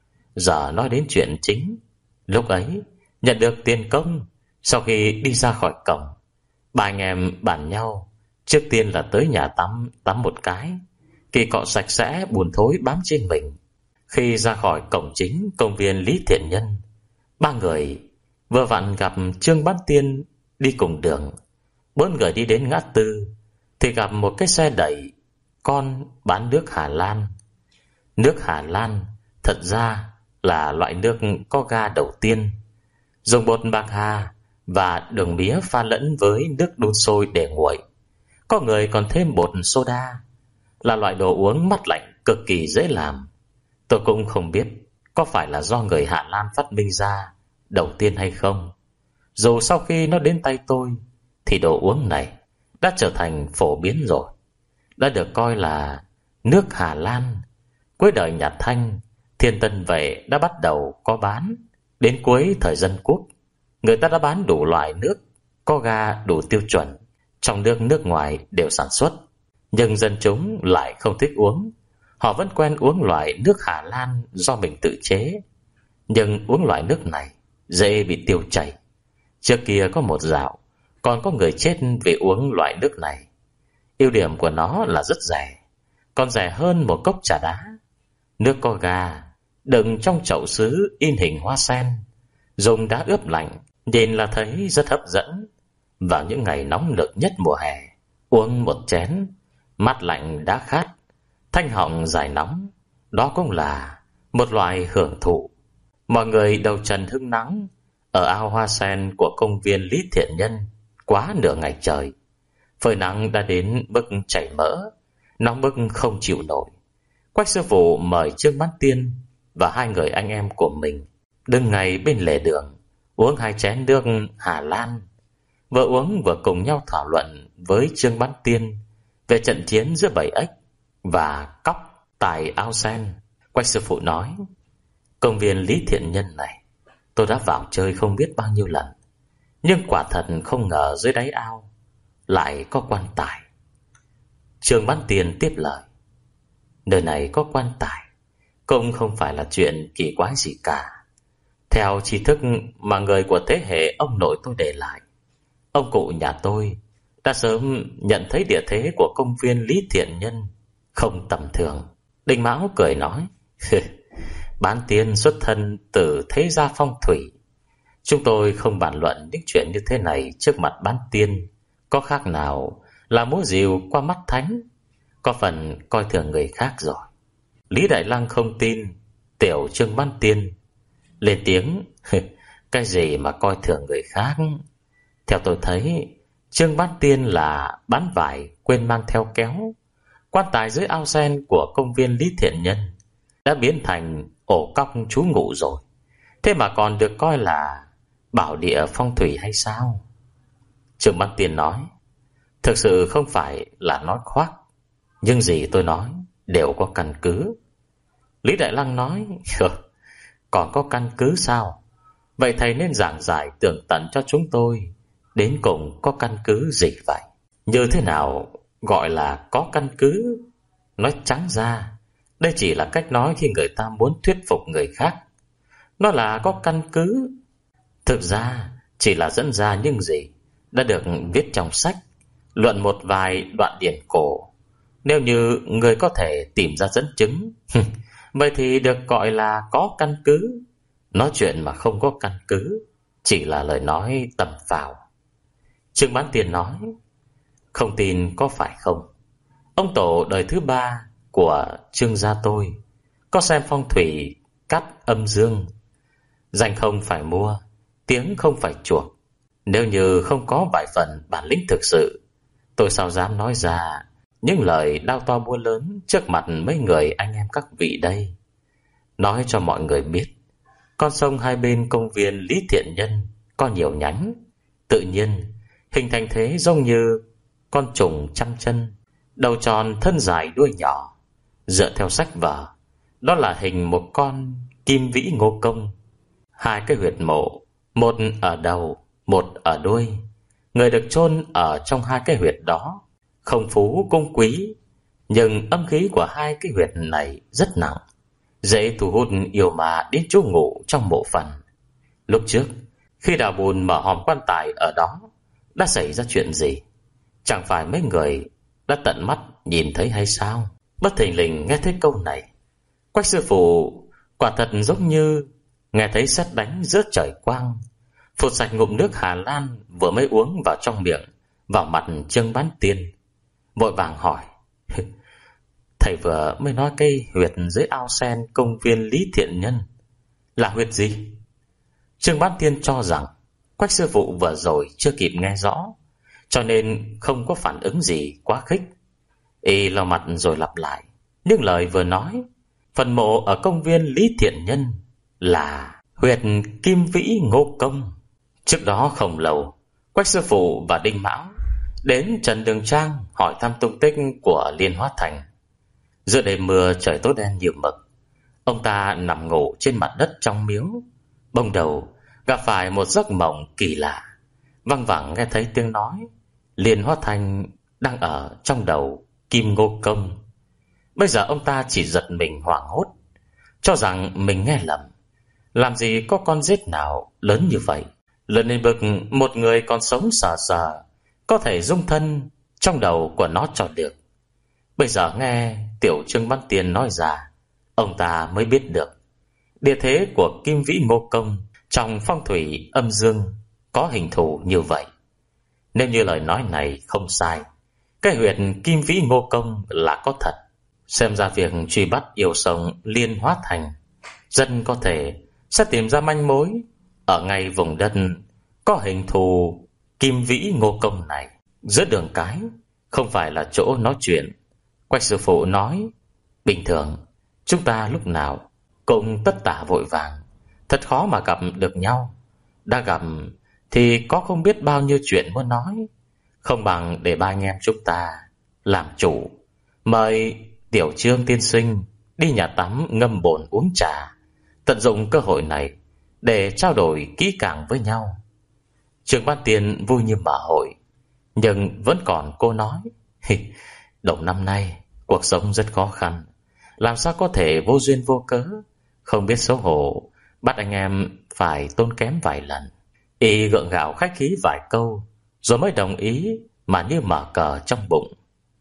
Giờ nói đến chuyện chính. Lúc ấy nhận được tiền công, sau khi đi ra khỏi cổng, ba anh em bàn nhau trước tiên là tới nhà tắm tắm một cái, kỳ cọ sạch sẽ bùn thối bám trên mình. Khi ra khỏi cổng chính công viên Lý Thiện Nhân, ba người vừa vặn gặp Trương Bán Tiên đi cùng đường. Bốn người đi đến ngã tư thì gặp một cái xe đẩy con bán nước Hà Lan. Nước Hà Lan thật ra là loại nước có ga đầu tiên, dùng bột bạc hà và đường mía pha lẫn với nước đun sôi để nguội. Có người còn thêm bột soda, là loại đồ uống mát lạnh cực kỳ dễ làm. Tôi cũng không biết có phải là do người Hà Lan phát minh ra đầu tiên hay không. Dù sau khi nó đến tay tôi thì đồ uống này đã trở thành phổ biến rồi, đã được coi là nước Hà Lan. Cuối đời nhà Thanh, Thiên Tân Vệ đã bắt đầu có bán. Đến cuối thời Dân Quốc, người ta đã bán đủ loại nước có ga đủ tiêu chuẩn, trong nước nước ngoài đều sản xuất. Nhưng dân chúng lại không thích uống. Họ vẫn quen uống loại nước Hà Lan do mình tự chế. Nhưng uống loại nước này dễ bị tiêu chảy. Trước kia có một dạo còn có người chết vì uống loại nước này. Ưu điểm của nó là rất rẻ, còn rẻ hơn một cốc trà đá. Nước có ga, đựng trong chậu sứ in hình hoa sen, dùng đá ướp lạnh, nhìn là thấy rất hấp dẫn. Vào những ngày nóng nực nhất mùa hè, uống một chén, mát lạnh đã khát, thanh họng giải nóng, đó cũng là một loại hưởng thụ. Mọi người đầu trần hứng nắng ở ao hoa sen của công viên Lý Thiện Nhân quá nửa ngày trời. Phơi nắng đã đến mức chảy mỡ, nóng bức không chịu nổi. Quách sư phụ mời Trương Bán Tiên và hai người anh em của mình đứng ngay bên lề đường uống hai chén nước Hà Lan. Vừa uống vừa cùng nhau thảo luận với Trương Bán Tiên về trận chiến giữa bầy ếch và cóc tại ao sen. Quách sư phụ nói: công viên Lý Thiện Nhân này tôi đã vào chơi không biết bao nhiêu lần, nhưng quả thật không ngờ dưới đáy ao lại có quan tài. Trương Bán Tiên tiếp lời: nơi này có quan tài cũng không phải là chuyện kỳ quái gì cả. Theo tri thức mà người của thế hệ ông nội tôi để lại, ông cụ nhà tôi đã sớm nhận thấy địa thế của công viên Lý Thiện Nhân không tầm thường. Đinh Mão cười nói: Bán Tiên xuất thân từ thế gia phong thủy, chúng tôi không bàn luận những chuyện như thế này trước mặt Bán Tiên, có khác nào là múa rìu qua mắt thánh, có phần coi thường người khác rồi. Lý Đại Lăng không tin, tiểu Trương Bán Tiên lên tiếng: cái gì mà coi thường người khác? Theo tôi thấy, Trương Bán Tiên là bán vải quên mang theo kéo. Quan tài dưới ao sen của công viên Lý Thiện Nhân đã biến thành ổ cóc trú ngụ rồi, thế mà còn được coi là bảo địa phong thủy hay sao? Trương Bán Tiên nói: thực sự không phải là nói khoác, nhưng gì tôi nói đều có căn cứ. Lý Đại Lăng nói: còn có căn cứ sao? Vậy thầy nên giảng giải tường tận cho chúng tôi, đến cùng có căn cứ gì vậy? Như thế nào gọi là có căn cứ? Nói trắng ra, đây chỉ là cách nói khi người ta muốn thuyết phục người khác. Nó là có căn cứ, thực ra chỉ là dẫn ra những gì đã được viết trong sách, luận một vài đoạn điển cổ. Nếu như người có thể tìm ra dẫn chứng, vậy thì được gọi là có căn cứ. Nói chuyện mà không có căn cứ chỉ là lời nói tầm phào. Trương Bán Tiên nói: không tin có phải không? Ông tổ đời thứ ba của Trương gia tôi có xem phong thủy cắt âm dương. Danh không phải mua, tiếng không phải chuộc. Nếu như không có vài phần bản lĩnh thực sự, tôi sao dám nói ra những lời đao to búa lớn trước mặt mấy người anh em các vị đây. Nói cho mọi người biết, con sông hai bên công viên Lý Thiện Nhân có nhiều nhánh, tự nhiên hình thành thế giống như con trùng trăm chân, đầu tròn thân dài đuôi nhỏ. Dựa theo sách vở, đó là hình một con kim vĩ ngô công. Hai cái huyệt mộ, một ở đầu, một ở đuôi. Người được chôn ở trong hai cái huyệt đó không phú cung quý, nhưng âm khí của hai cái huyệt này rất nặng, dễ thu hút yêu ma đến trú ngụ trong mộ phần. Lúc trước, khi đào bùn mở hòm quan tài ở đó, đã xảy ra chuyện gì? Chẳng phải mấy người đã tận mắt nhìn thấy hay sao? Bất thình lình nghe thấy câu này, Quách sư phụ quả thật giống như nghe thấy sét đánh giữa trời quang, phụt sạch ngụm nước Hà Lan vừa mới uống vào trong miệng vào mặt Trương Bán Tiên, vội vàng hỏi: thầy vừa mới nói cái huyệt dưới ao sen công viên Lý Thiện Nhân là huyệt gì? Trương Bán Tiên cho rằng Quách sư phụ vừa rồi chưa kịp nghe rõ, cho nên không có phản ứng gì quá khích. Y lau mặt rồi lặp lại những lời vừa nói: phần mộ ở công viên Lý Thiện Nhân là huyệt Kim Vĩ Ngô Công. Trước đó không lâu, Quách sư phụ và Đinh Mão đến Trần Đường Trang hỏi thăm tung tích của Liên Hóa Thành. Giữa đêm mưa trời tối đen như mực, ông ta nằm ngủ trên mặt đất trong miếu. Bỗng đầu gặp phải một giấc mộng kỳ lạ. Văng vẳng nghe thấy tiếng nói Liên Hóa Thành đang ở trong đầu Kim Ngô Công. Bây giờ ông ta chỉ giật mình hoảng hốt, cho rằng mình nghe lầm. Làm gì có con rết nào lớn như vậy, lớn lên bực một người còn sống sờ sờ có thể dung thân trong đầu của nó cho được. Bây giờ nghe Tiểu Trương Văn Tiền nói ra, ông ta mới biết được địa thế của Kim Vĩ Ngô Công trong phong thủy âm dương có hình thù như vậy. Nếu như lời nói này không sai, cái huyệt Kim Vĩ Ngô Công là có thật. Xem ra việc truy bắt yêu sông Liên Hóa Thành dân có thể sẽ tìm ra manh mối ở ngay vùng đất có hình thù Kim Vĩ Ngô Công này. Giữa đường cái không phải là chỗ nói chuyện. Quách sư phụ nói, bình thường chúng ta lúc nào cũng tất tả vội vàng, thật khó mà gặp được nhau. Đã gặp thì có không biết bao nhiêu chuyện muốn nói, không bằng để ba anh em chúng ta làm chủ. Mời Tiểu Trương tiên sinh đi nhà tắm ngâm bồn uống trà, tận dụng cơ hội này để trao đổi kỹ càng với nhau. Trương Văn Tiền vui như mở hội, nhưng vẫn còn cô nói, đầu năm nay cuộc sống rất khó khăn, làm sao có thể vô duyên vô cớ, không biết xấu hổ, bắt anh em phải tốn kém vài lần. Y gượng gạo khách khí vài câu rồi mới đồng ý, mà như mở cờ trong bụng.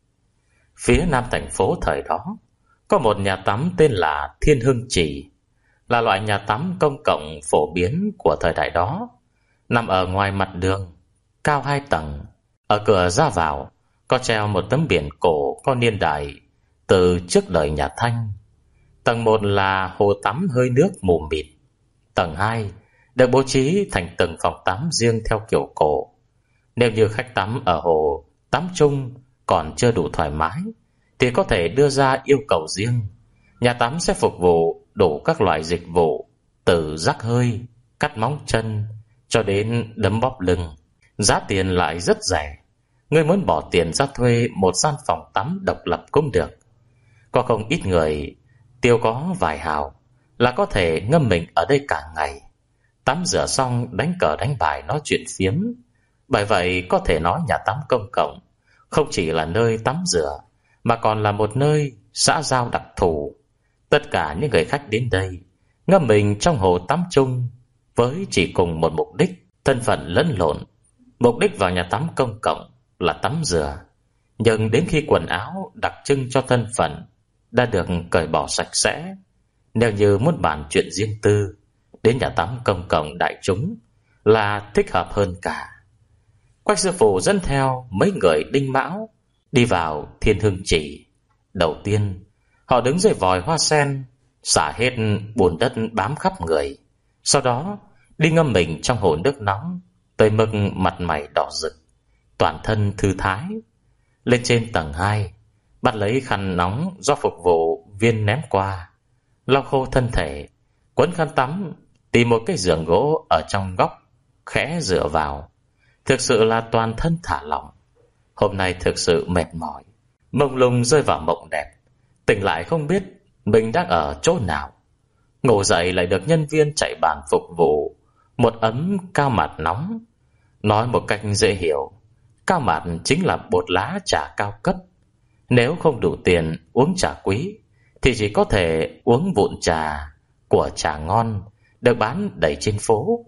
Phía nam thành phố thời đó có một nhà tắm tên là Thiên Hưng Trì, là loại nhà tắm công cộng phổ biến của thời đại đó, nằm ở ngoài mặt đường, cao hai tầng. Ở cửa ra vào có treo một tấm biển cổ có niên đại từ trước đời nhà Thanh. Tầng một là hồ tắm hơi nước mù mịt. Tầng hai được bố trí thành từng phòng tắm riêng theo kiểu cổ. Nếu như khách tắm ở hồ tắm chung còn chưa đủ thoải mái thì có thể đưa ra yêu cầu riêng. Nhà tắm sẽ phục vụ đủ các loại dịch vụ, từ rắc hơi, cắt móng chân cho đến đấm bóp lưng. Giá tiền lại rất rẻ. Ngươi muốn bỏ tiền ra thuê một gian phòng tắm độc lập cũng được. Có không ít người tiêu có vài hào là có thể ngâm mình ở đây cả ngày, tắm rửa xong đánh cờ đánh bài nói chuyện phiếm. Bởi vậy có thể nói nhà tắm công cộng không chỉ là nơi tắm rửa, mà còn là một nơi xã giao đặc thù. Tất cả những người khách đến đây ngâm mình trong hồ tắm chung với chỉ cùng một mục đích, thân phận lẫn lộn. Mục đích vào nhà tắm công cộng là tắm rửa, nhưng đến khi quần áo đặc trưng cho thân phận đã được cởi bỏ sạch sẽ, nếu như muốn bàn chuyện riêng tư, đến nhà tắm công cộng đại chúng là thích hợp hơn cả. Quách sư phụ dẫn theo mấy người Đinh Mão đi vào Thiên Hưng Trì. Đầu tiên họ đứng dưới vòi hoa sen, xả hết bùn đất bám khắp người, sau đó đi ngâm mình trong hồ nước nóng tới mức mặt mày đỏ rực, toàn thân thư thái. Lên trên tầng hai, bắt lấy khăn nóng do phục vụ viên ném qua, lau khô thân thể, quấn khăn tắm, tìm một cái giường gỗ ở trong góc, khẽ dựa vào. Thực sự là toàn thân thả lỏng. Hôm nay thực sự mệt mỏi, mông lung rơi vào mộng đẹp. Tỉnh lại không biết mình đang ở chỗ nào. Ngủ dậy lại được nhân viên chạy bàn phục vụ một ấm cao mạt nóng. Nói một cách dễ hiểu, cao mạt chính là bột lá trà cao cấp. Nếu không đủ tiền uống trà quý thì chỉ có thể uống vụn trà của trà ngon được bán đầy trên phố.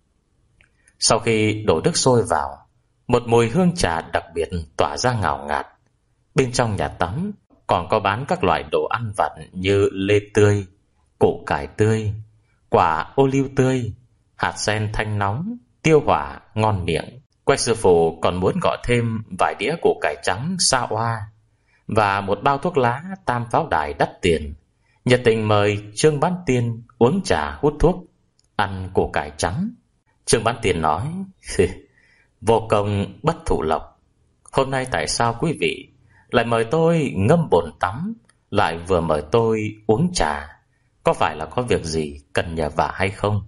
Sau khi đổ nước sôi vào, một mùi hương trà đặc biệt tỏa ra ngào ngạt. Bên trong nhà tắm còn có bán các loại đồ ăn vặt như lê tươi, củ cải tươi, quả ô liu tươi, hạt sen thanh nóng, tiêu hỏa ngon miệng. Quách sư phụ còn muốn gọi thêm vài đĩa củ cải trắng sa oa và một bao thuốc lá tam pháo đài đắt tiền. Nhiệt tình mời Trương Bán Tiên uống trà hút thuốc, ăn củ cải trắng. Trương Bán Tiên nói, vô công bất thủ lộc. Hôm nay tại sao quý vị lại mời tôi ngâm bồn tắm, lại vừa mời tôi uống trà? có phải là có việc gì cần nhờ vả hay không?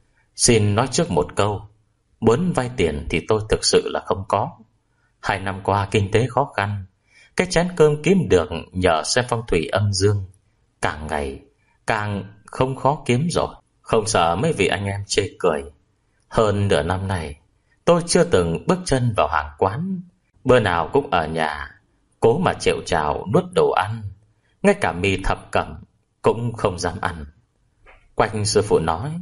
Xin nói trước một câu, muốn vay tiền thì tôi thực sự là không có. Hai năm qua kinh tế khó khăn, cái chén cơm kiếm được nhờ xem phong thủy âm dương càng ngày càng không khó kiếm rồi. Không sợ mấy vị anh em chê cười. Hơn nửa năm này tôi chưa từng bước chân vào hàng quán, bữa nào cũng ở nhà cố mà chịu chào nuốt đồ ăn. Ngay cả mì thập cẩm cũng không dám ăn. Quách sư phụ nói: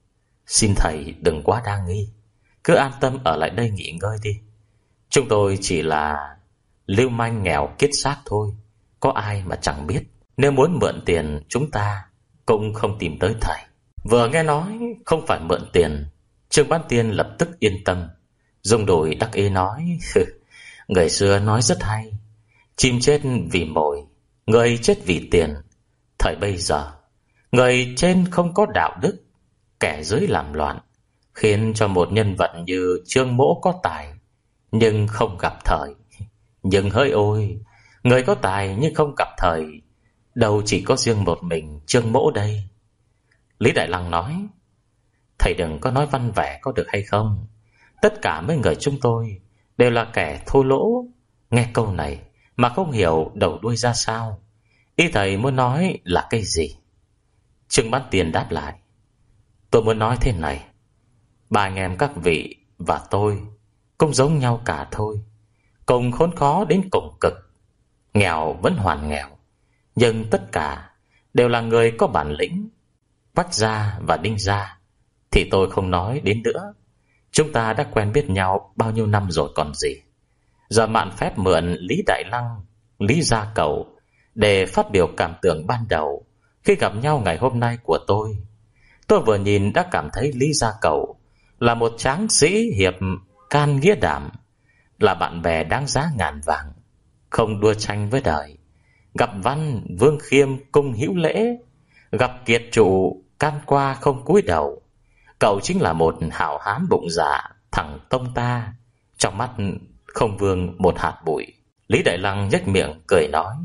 Xin thầy đừng quá đa nghi, cứ an tâm ở lại đây nghỉ ngơi đi. Chúng tôi chỉ là lưu manh nghèo kiết xác thôi, có ai mà chẳng biết. Nếu muốn mượn tiền chúng ta cũng không tìm tới thầy. Vừa nghe nói không phải mượn tiền, Trương Bán Tiên lập tức yên tâm, dùng đùi đắc ý nói: Người xưa nói rất hay, chim chết vì mồi, người chết vì tiền. Thời bây giờ, người trên không có đạo đức, kẻ dưới làm loạn, khiến cho một nhân vật như Trương Mỗ có tài nhưng không gặp thời. Nhưng hỡi ôi, người có tài nhưng không gặp thời, đâu chỉ có riêng một mình Trương Mỗ đây. Lý Đại Lăng nói: Thầy đừng có nói văn vẻ có được hay không? Tất cả mấy người chúng tôi đều là kẻ thô lỗ. Nghe câu này mà không hiểu đầu đuôi ra sao. Ý thầy muốn nói là cái gì? Trương Bán Tiên đáp lại: Tôi muốn nói thế này, ba anh em các vị và tôi cũng giống nhau cả thôi, cùng khốn khó đến cùng cực, nghèo vẫn hoàn nghèo, nhưng tất cả đều là người có bản lĩnh. Quách gia và Đinh gia thì tôi không nói đến nữa. Chúng ta đã quen biết nhau bao nhiêu năm rồi còn gì. Giờ mạn phép mượn Lý Đại Lăng, Lý Gia Cẩu để phát biểu cảm tưởng ban đầu khi gặp nhau ngày hôm nay của tôi. Tôi vừa nhìn đã cảm thấy Lý Gia Cẩu là một tráng sĩ hiệp can nghĩa đảm, là bạn bè đáng giá ngàn vàng, không đua tranh với đời. Gặp văn vương khiêm cung hữu lễ, gặp kiệt trụ can qua không cúi đầu. Cậu chính là một hảo hán bụng dạ, thẳng tông ta, trong mắt không vương một hạt bụi. Lý Đại Lăng nhếch miệng cười nói: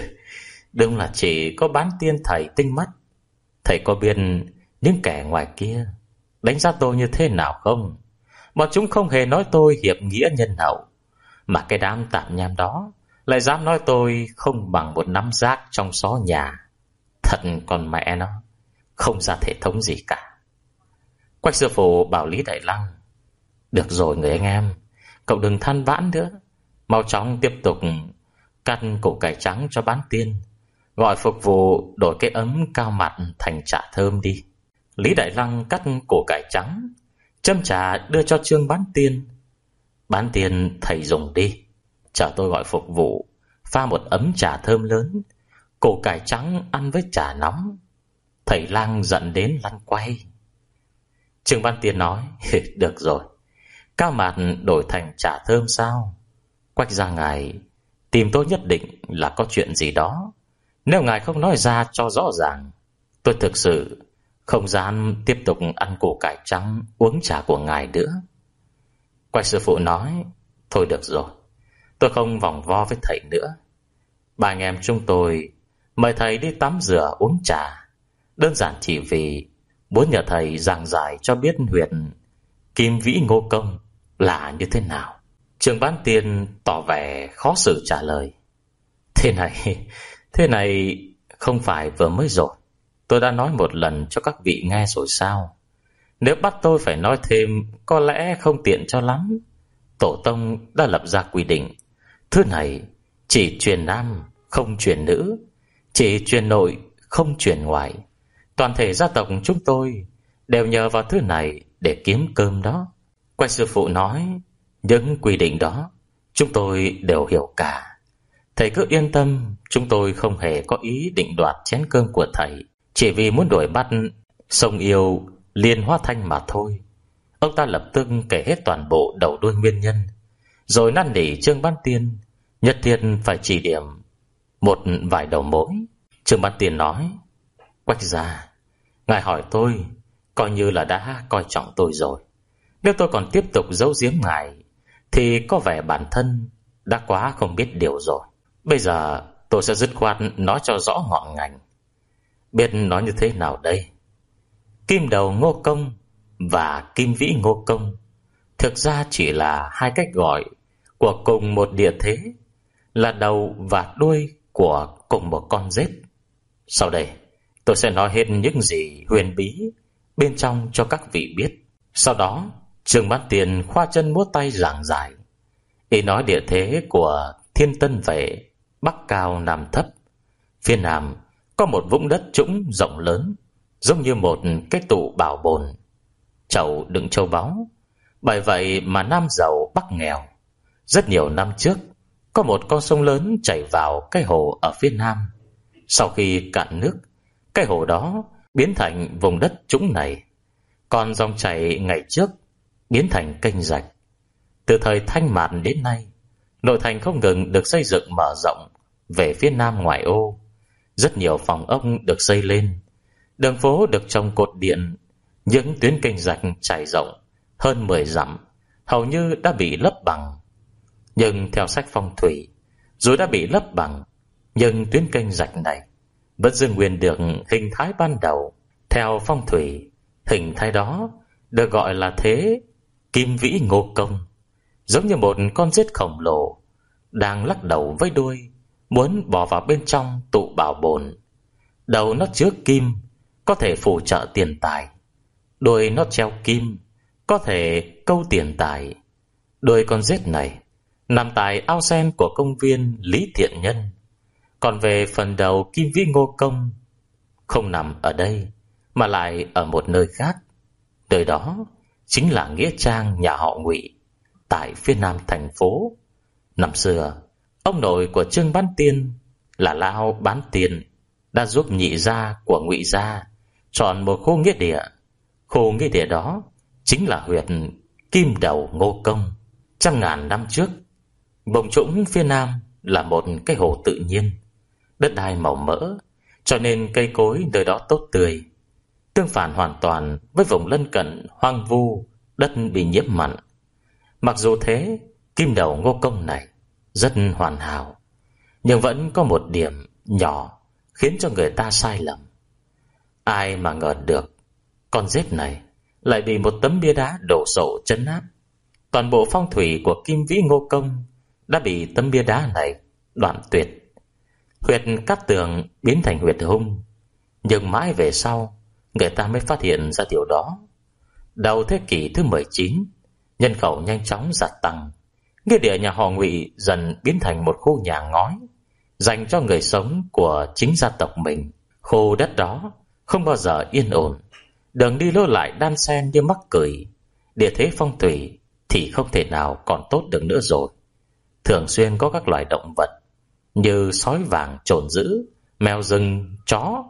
Đúng là chỉ có Bán Tiên thầy tinh mắt. Thầy có biết những kẻ ngoài kia đánh giá tôi như thế nào không? Bọn chúng không hề nói tôi hiệp nghĩa nhân hậu, mà cái đám tạp nham đó lại dám nói tôi không bằng một nắm rác trong xó nhà. Thật con mẹ nó, không ra thể thống gì cả. Quách sư phụ bảo Lý Đại Lăng: Được rồi người anh em, cậu đừng than vãn nữa, mau chóng tiếp tục cắt củ cải trắng cho Bán Tiên, gọi phục vụ đổi cái ấm cao mặt thành trà thơm đi. Lý Đại Lăng cắt củ cải trắng, châm trà đưa cho Trương Bán Tiên. Bán Tiên thầy dùng đi, chờ tôi gọi phục vụ pha một ấm trà thơm lớn, củ cải trắng ăn với trà nóng. Thầy Lang giận đến lăn quay. Trương Bán Tiên nói: Được rồi, cao mạt đổi thành trà thơm sao? Quách gia ngài tìm tôi nhất định là có chuyện gì đó. Nếu ngài không nói ra cho rõ ràng, tôi thực sự không dám tiếp tục ăn củ cải trắng, uống trà của ngài nữa. Quách sư phụ nói: Thôi được rồi, tôi không vòng vo với thầy nữa. Ba anh em chúng tôi mời thầy đi tắm rửa uống trà, đơn giản chỉ vì muốn nhờ thầy giảng giải cho biết huyệt Kim Vĩ Ngô Công là như thế nào. Trương Bán Tiên tỏ vẻ khó xử trả lời: Thế này, thế này không phải vừa mới rồi tôi đã nói một lần cho các vị nghe rồi sao? Nếu bắt tôi phải nói thêm có lẽ không tiện cho lắm. Tổ tông đã lập ra quy định, thứ này chỉ truyền nam không truyền nữ, chỉ truyền nội không truyền ngoại. Toàn thể gia tộc chúng tôi đều nhờ vào thứ này để kiếm cơm đó. Quách sư phụ nói: Những quy định đó chúng tôi đều hiểu cả. Thầy cứ yên tâm, chúng tôi không hề có ý định đoạt chén cơm của thầy, chỉ vì muốn đuổi bắt Sông Yêu Liên Hoa Thanh mà thôi. Ông ta lập tức kể hết toàn bộ đầu đuôi nguyên nhân, rồi năn nỉ Trương Bán Tiên nhất thiết phải chỉ điểm một vài đầu mối. Trương Bán Tiên nói: Quách gia, ngài hỏi tôi coi như là đã coi trọng tôi rồi. Nếu tôi còn tiếp tục giấu giếm ngài thì có vẻ bản thân đã quá không biết điều rồi. Bây giờ tôi sẽ dứt khoát nói cho rõ ngọn ngành. biết nói như thế nào đây? Kim đầu Ngô Công và Kim vĩ Ngô Công thực ra chỉ là hai cách gọi của cùng một địa thế, là đầu và đuôi của cùng một con rết. Sau đây tôi sẽ nói hết những gì huyền bí bên trong cho các vị biết. Sau đó Trương Bán Tiền khoa chân múa tay giảng giải. Y nói địa thế của Thiên Tân Vệ bắc cao nam thấp, phía nam có một vũng đất trũng rộng lớn, giống như một cái tủ bảo bồn, chậu đựng châu báu. Bởi vậy mà nam giàu bắc nghèo. Rất nhiều năm trước, có một con sông lớn chảy vào cái hồ ở phía nam. Sau khi cạn nước, cái hồ đó biến thành vùng đất trũng này. Còn dòng chảy ngày trước biến thành kênh rạch. Từ thời Thanh Mạt đến nay, nội thành không ngừng được xây dựng mở rộng về phía nam ngoại ô. Rất nhiều phòng ốc được xây lên, đường phố được trồng cột điện. Những tuyến kênh rạch trải rộng hơn mười dặm hầu như đã bị lấp bằng. Nhưng theo sách phong thủy, dù đã bị lấp bằng, nhưng tuyến kênh rạch này vẫn giữ nguyên được hình thái ban đầu. Theo phong thủy, hình thái đó được gọi là thế Kim vĩ Ngô Công, giống như một con rết khổng lồ đang lắc đầu với đuôi, muốn bỏ vào bên trong tụ bảo bồn. Đầu nó chứa kim, có thể phù trợ tiền tài. Đuôi nó treo kim, có thể câu tiền tài. Đuôi con rết này nằm tại ao sen của công viên Lý Thiện Nhân. Còn về phần đầu Kim vĩ Ngô Công, không nằm ở đây mà lại ở một nơi khác. Nơi đó chính là nghĩa trang nhà họ Ngụy tại phía nam thành phố. Năm xưa, ông nội của Trương Bán Tiên là Lão Bán Tiền đã giúp nhị gia của Ngụy gia chọn một khu nghĩa địa. Khu nghĩa địa đó chính là huyệt Kim đầu Ngô Công. Trăm ngàn năm trước, vùng trũng phía nam là một cái hồ tự nhiên, đất đai màu mỡ, cho nên cây cối nơi đó tốt tươi, tương phản hoàn toàn với vùng lân cận hoang vu, đất bị nhiễm mặn. Mặc dù thế, Kim đầu Ngô Công này rất hoàn hảo, nhưng vẫn có một điểm nhỏ khiến cho người ta sai lầm. Ai mà ngờ được con rết này lại bị một tấm bia đá đổ sộ trấn áp. Toàn bộ phong thủy của Kim vĩ Ngô Công đã bị tấm bia đá này đoạn tuyệt. Huyệt Cát Tường biến thành huyệt hung. Nhưng mãi về sau, người ta mới phát hiện ra điều đó. Đầu thế kỷ thứ mười chín, nhân khẩu nhanh chóng gia tăng. Nghĩa địa nhà họ Ngụy dần biến thành một khu nhà ngói dành cho người sống của chính gia tộc mình. Khu đất đó không bao giờ yên ổn, đường đi lối lại đan xen như mắc cười. Địa thế phong thủy thì không thể nào còn tốt được nữa rồi. Thường xuyên có các loài động vật như sói vàng trồn dữ, mèo rừng, chó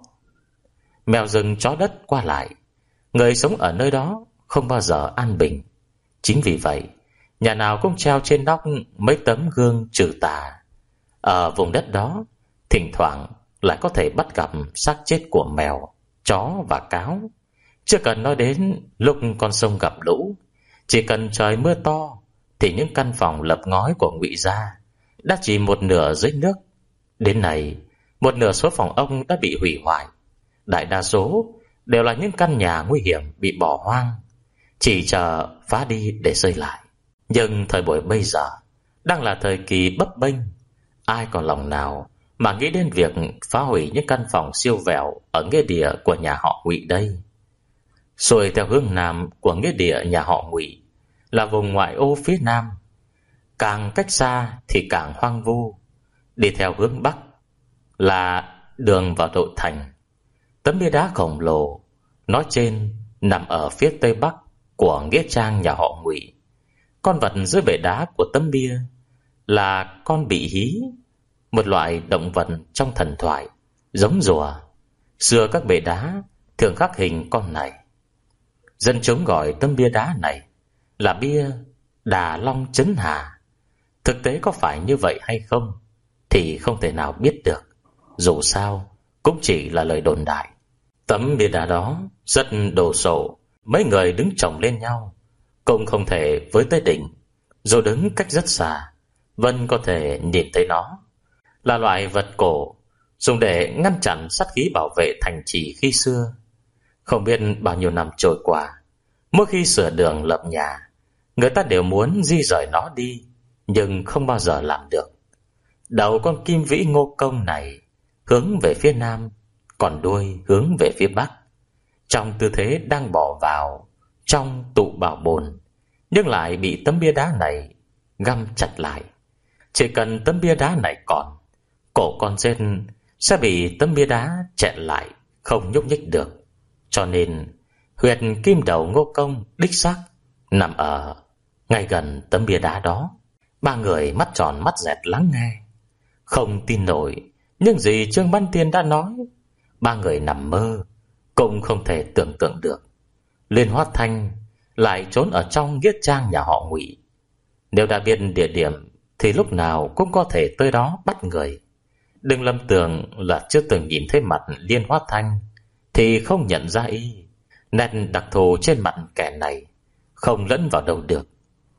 Mèo rừng, chó đất qua lại. Người sống ở nơi đó không bao giờ an bình. Chính vì vậy, nhà nào cũng treo trên nóc mấy tấm gương trừ tà. Ở vùng đất đó, thỉnh thoảng lại có thể bắt gặp xác chết của mèo, chó và cáo. Chưa cần nói đến lúc con sông gặp lũ, chỉ cần trời mưa to thì những căn phòng lập ngói của Ngụy gia đã chỉ một nửa dưới nước. Đến nay, một nửa số phòng ốc đã bị hủy hoại. Đại đa số đều là những căn nhà nguy hiểm bị bỏ hoang, chỉ chờ phá đi để xây lại. Nhưng thời buổi bây giờ đang là thời kỳ bấp bênh, ai còn lòng nào mà nghĩ đến việc phá hủy những căn phòng siêu vẹo ở nghĩa địa của nhà họ Ngụy đây. Xuôi theo hướng nam của nghĩa địa nhà họ Ngụy là vùng ngoại ô phía nam, càng cách xa thì càng hoang vu. Đi theo hướng bắc là đường vào nội thành. Tấm bia đá khổng lồ nói trên nằm ở phía tây bắc của nghĩa trang nhà họ Ngụy. Con vật dưới bệ đá của tấm bia là con bị hí, một loại động vật trong thần thoại giống rùa. Xưa các bệ đá thường khắc hình con này. Dân chúng gọi tấm bia đá này là bia Đà Long Trấn Hà. Thực tế có phải như vậy hay không thì không thể nào biết được. Dù sao cũng chỉ là lời đồn đại. Tấm bia đá đó rất đồ sộ, mấy người đứng chồng lên nhau cũng không thể với tới đỉnh. Dù đứng cách rất xa vẫn có thể nhìn thấy nó. Là loại vật cổ dùng để ngăn chặn sát khí bảo vệ thành trì khi xưa. Không biết bao nhiêu năm trôi qua, mỗi khi sửa đường lập nhà, người ta đều muốn di rời nó đi, nhưng không bao giờ làm được. Đầu con kim vĩ Ngô Công này hướng về phía nam, còn đuôi hướng về phía bắc, trong tư thế đang bỏ vào trong tụ bảo bồn, nhưng lại bị tấm bia đá này găm chặt lại. Chỉ cần tấm bia đá này còn, cổ con rên sẽ bị tấm bia đá chẹn lại, không nhúc nhích được. Cho nên huyệt kim đầu Ngô Công đích xác nằm ở ngay gần tấm bia đá đó. Ba người mắt tròn mắt dẹt lắng nghe, không tin nổi những gì Trương Bá Tiên đã nói. Ba người nằm mơ cũng không thể tưởng tượng được Liên Hoa Thanh lại trốn ở trong nghĩa trang nhà họ Ngụy. Nếu đã biết địa điểm thì lúc nào cũng có thể tới đó bắt người. Đừng lầm tưởng là chưa từng nhìn thấy mặt Liên Hoa Thanh thì không nhận ra y. Nét đặc thù trên mặt kẻ này không lẫn vào đâu được.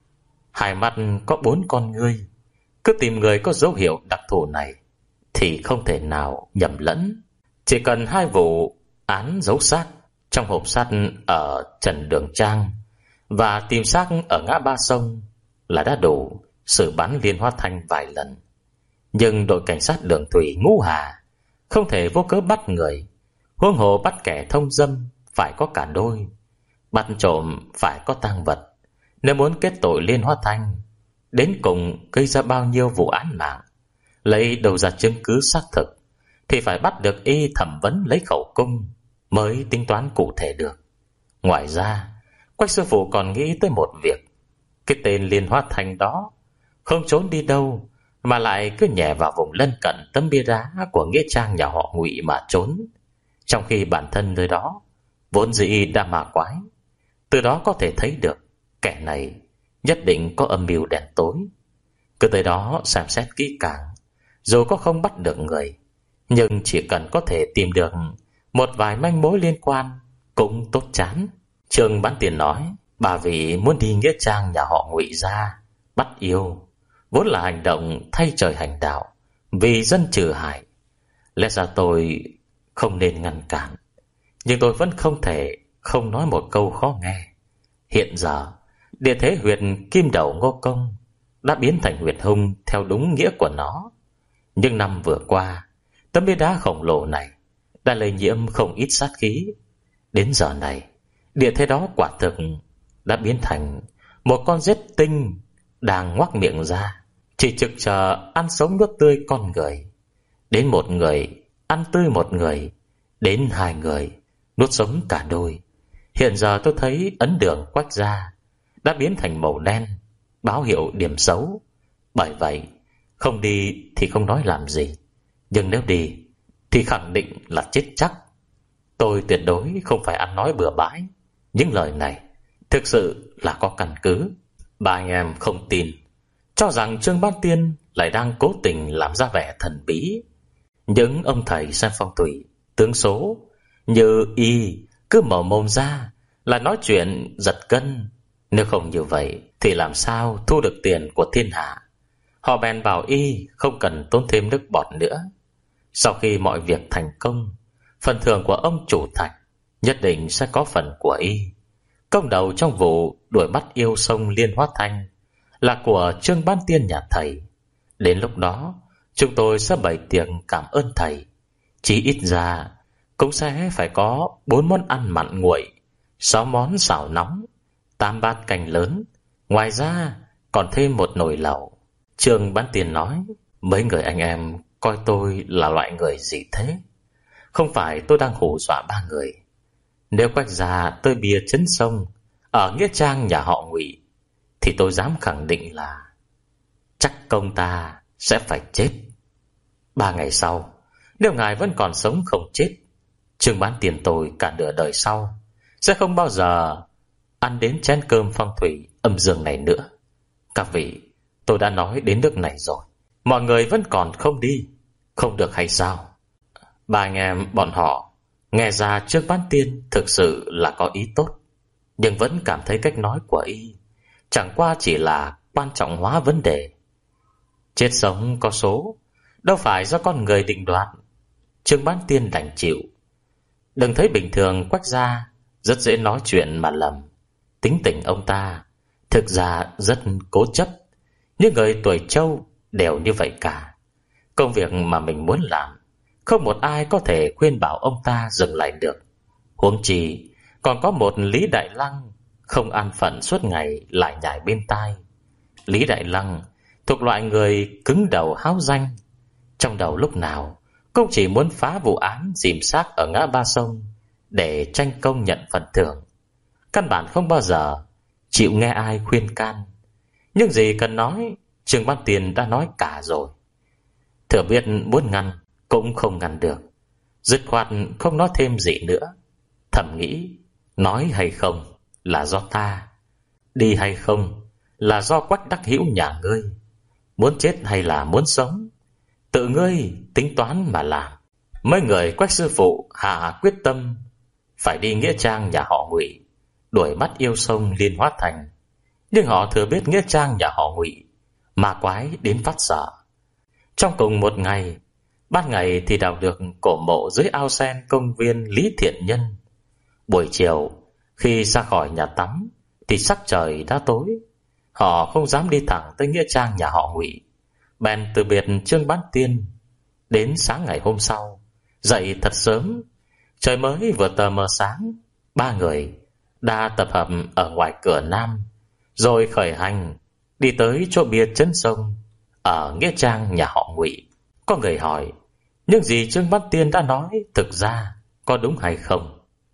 Hai mắt có bốn con ngươi, cứ tìm người có dấu hiệu đặc thù này thì không thể nào nhầm lẫn. Chỉ cần hai vụ án giấu xác trong hộp sắt ở Trần Đường Trang và tìm xác ở ngã ba sông là đã đủ xử bắn Liên Hoa Thanh vài lần. Nhưng đội cảnh sát đường thủy Ngũ Hà không thể vô cớ bắt người, huống hồ bắt kẻ thông dâm phải có cả đôi, bắt trộm phải có tang vật. Nếu muốn kết tội Liên Hoa Thanh, đến cùng gây ra bao nhiêu vụ án mạng, lấy đầu ra chứng cứ xác thực, thì phải bắt được y thẩm vấn lấy khẩu cung mới tính toán cụ thể được. Ngoài ra, Quách sư phụ còn nghĩ tới một việc. Cái tên Liên Hoa Thanh đó không trốn đi đâu, mà lại cứ nhẹ vào vùng lân cận tấm bia đá của nghĩa trang nhà họ Ngụy mà trốn, trong khi bản thân nơi đó vốn dĩ đã ma quái. Từ đó có thể thấy được kẻ này nhất định có âm mưu đen tối. Cứ tới đó xem xét kỹ càng, dù có không bắt được người, nhưng chỉ cần có thể tìm được một vài manh mối liên quan cũng tốt chán. Trương Bán Tiền nói, bà vì muốn đi nghĩa trang nhà họ Ngụy ra bắt yêu, vốn là hành động thay trời hành đạo, vì dân trừ hại. Lẽ ra tôi không nên ngăn cản, nhưng tôi vẫn không thể không nói một câu khó nghe. Hiện giờ địa thế huyệt kim đầu Ngô Công đã biến thành huyệt hung theo đúng nghĩa của nó. Nhưng năm vừa qua, tấm bia đá khổng lồ này đã lây nhiễm không ít sát khí. Đến giờ này, địa thế đó quả thực đã biến thành một con rết tinh đang ngoác miệng ra, chỉ trực chờ ăn sống nuốt tươi con người. Đến một người ăn tươi một người, đến hai người nuốt sống cả đôi. Hiện giờ tôi thấy ấn đường Quách gia đã biến thành màu đen, báo hiệu điểm xấu. Bởi vậy, không đi thì không nói làm gì, nhưng nếu đi thì khẳng định là chết chắc. Tôi tuyệt đối không phải ăn nói bừa bãi. Những lời này thực sự là có căn cứ. Ba anh em không tin, cho rằng Trương Bá Tiên lại đang cố tình làm ra vẻ thần bí. Những ông thầy xem phong thủy, tướng số như y cứ mở mồm ra là nói chuyện giật gân. Nếu không như vậy thì làm sao thu được tiền của thiên hạ. Họ bèn bảo y không cần tốn thêm nước bọt nữa. Sau khi mọi việc thành công, phần thưởng của ông chủ Thạch nhất định sẽ có phần của y. Công đầu trong vụ đuổi bắt yêu sông Liên Hoa Thanh là của Trương Bán Tiên nhà thầy. Đến lúc đó chúng tôi sẽ bày tiệc cảm ơn thầy. Chỉ ít ra cũng sẽ phải có bốn món ăn mặn nguội, sáu món xào nóng, tám bát canh lớn, ngoài ra còn thêm một nồi lẩu. Trương Bán Tiên nói, mấy người anh em coi tôi là loại người gì thế? Không phải tôi đang hù dọa ba người. Nếu Quách gia tới bia chấn sông ở nghĩa trang nhà họ Ngụy thì tôi dám khẳng định là chắc công ta sẽ phải chết. Ba ngày sau, nếu ngài vẫn còn sống không chết, Trương Bán Tiền tôi cả nửa đời sau sẽ không bao giờ ăn đến chén cơm phong thủy âm dương này nữa. Các vị, tôi đã nói đến nước này rồi, mọi người vẫn còn không đi, không được hay sao? Ba anh em bọn họ nghe ra Trương Bán Tiên thực sự là có ý tốt, nhưng vẫn cảm thấy cách nói của y chẳng qua chỉ là quan trọng hóa vấn đề. Chết sống có số, đâu phải do con người định đoạt. Trương Bán Tiên đành chịu. Đừng thấy bình thường Quách gia rất dễ nói chuyện mà lầm. Tính tình ông ta thực ra rất cố chấp. Những người tuổi trâu đều như vậy cả. Công việc mà mình muốn làm, không một ai có thể khuyên bảo ông ta dừng lại được. Huống chi còn có một Lý Đại Lăng không an phận suốt ngày lại nhảy bên tai. Lý Đại Lăng thuộc loại người cứng đầu háo danh. Trong đầu lúc nào cũng chỉ muốn phá vụ án dìm xác ở ngã ba sông để tranh công nhận phần thưởng. Căn bản không bao giờ chịu nghe ai khuyên can. Nhưng gì cần nói, Trương Bán Tiên đã nói cả rồi. Thừa biết muốn ngăn cũng không ngăn được, dứt khoát không nói thêm gì nữa. Thầm nghĩ, nói hay không là do ta, đi hay không là do Quách Đắc Hữu nhà ngươi. Muốn chết hay là muốn sống, tự ngươi tính toán mà làm. Mấy người Quách sư phụ hạ quyết tâm phải đi nghĩa trang nhà họ Ngụy, đuổi mắt yêu sông Liên Hóa Thành. Nhưng họ thừa biết nghĩa trang nhà họ Ngụy ma quái đến phát sợ. Trong cùng một ngày, ban ngày thì đào được cổ mộ dưới ao sen công viên Lý Thiện Nhân. Buổi chiều khi ra khỏi nhà tắm thì sắc trời đã tối. Họ không dám đi thẳng tới nghĩa trang nhà họ Ngụy, bèn từ biệt Trương Bán Tiên. Đến sáng ngày hôm sau, dậy thật sớm, trời mới vừa tờ mờ sáng, ba người đã tập hợp ở ngoài cửa nam, rồi khởi hành đi tới chỗ bia chân sông ở nghĩa trang nhà họ Ngụy. Có người hỏi, những gì Trương Bán Tiên đã nói thực ra có đúng hay không?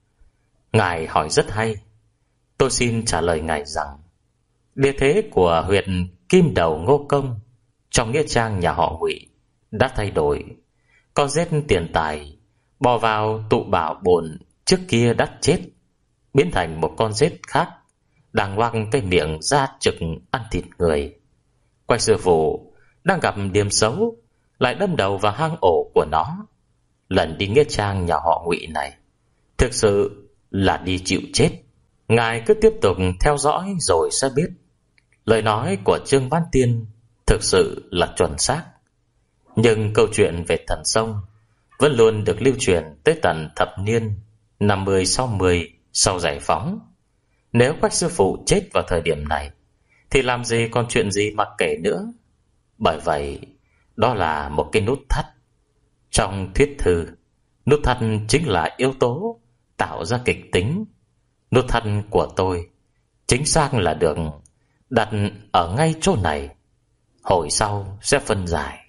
Ngài hỏi rất hay. Tôi xin trả lời ngài rằng địa thế của huyện Kim Đầu Ngô Công trong nghĩa trang nhà họ Ngụy đã thay đổi. Con rết tiền tài bò vào tụ bảo bồn trước kia đã chết, biến thành một con rết khác đang ngoác cái miệng ra trực ăn thịt người. Quách sư phụ đang gặp điểm xấu, lại đâm đầu vào hang ổ của nó. Lần đi nghĩa trang nhà họ Ngụy này thực sự là đi chịu chết. Ngài cứ tiếp tục theo dõi rồi sẽ biết. Lời nói của Trương Bán Tiên thực sự là chuẩn xác. Nhưng câu chuyện về thần sông vẫn luôn được lưu truyền tới tận thập niên năm mươi sáu mươi sau giải phóng. Nếu Quách sư phụ chết vào thời điểm này thì làm gì còn chuyện gì mà kể nữa. Bởi vậy đó là một cái nút thắt. Trong thuyết thư, nút thắt chính là yếu tố tạo ra kịch tính. Nút thắt của tôi chính xác là được đặt ở ngay chỗ này, hồi sau sẽ phân giải.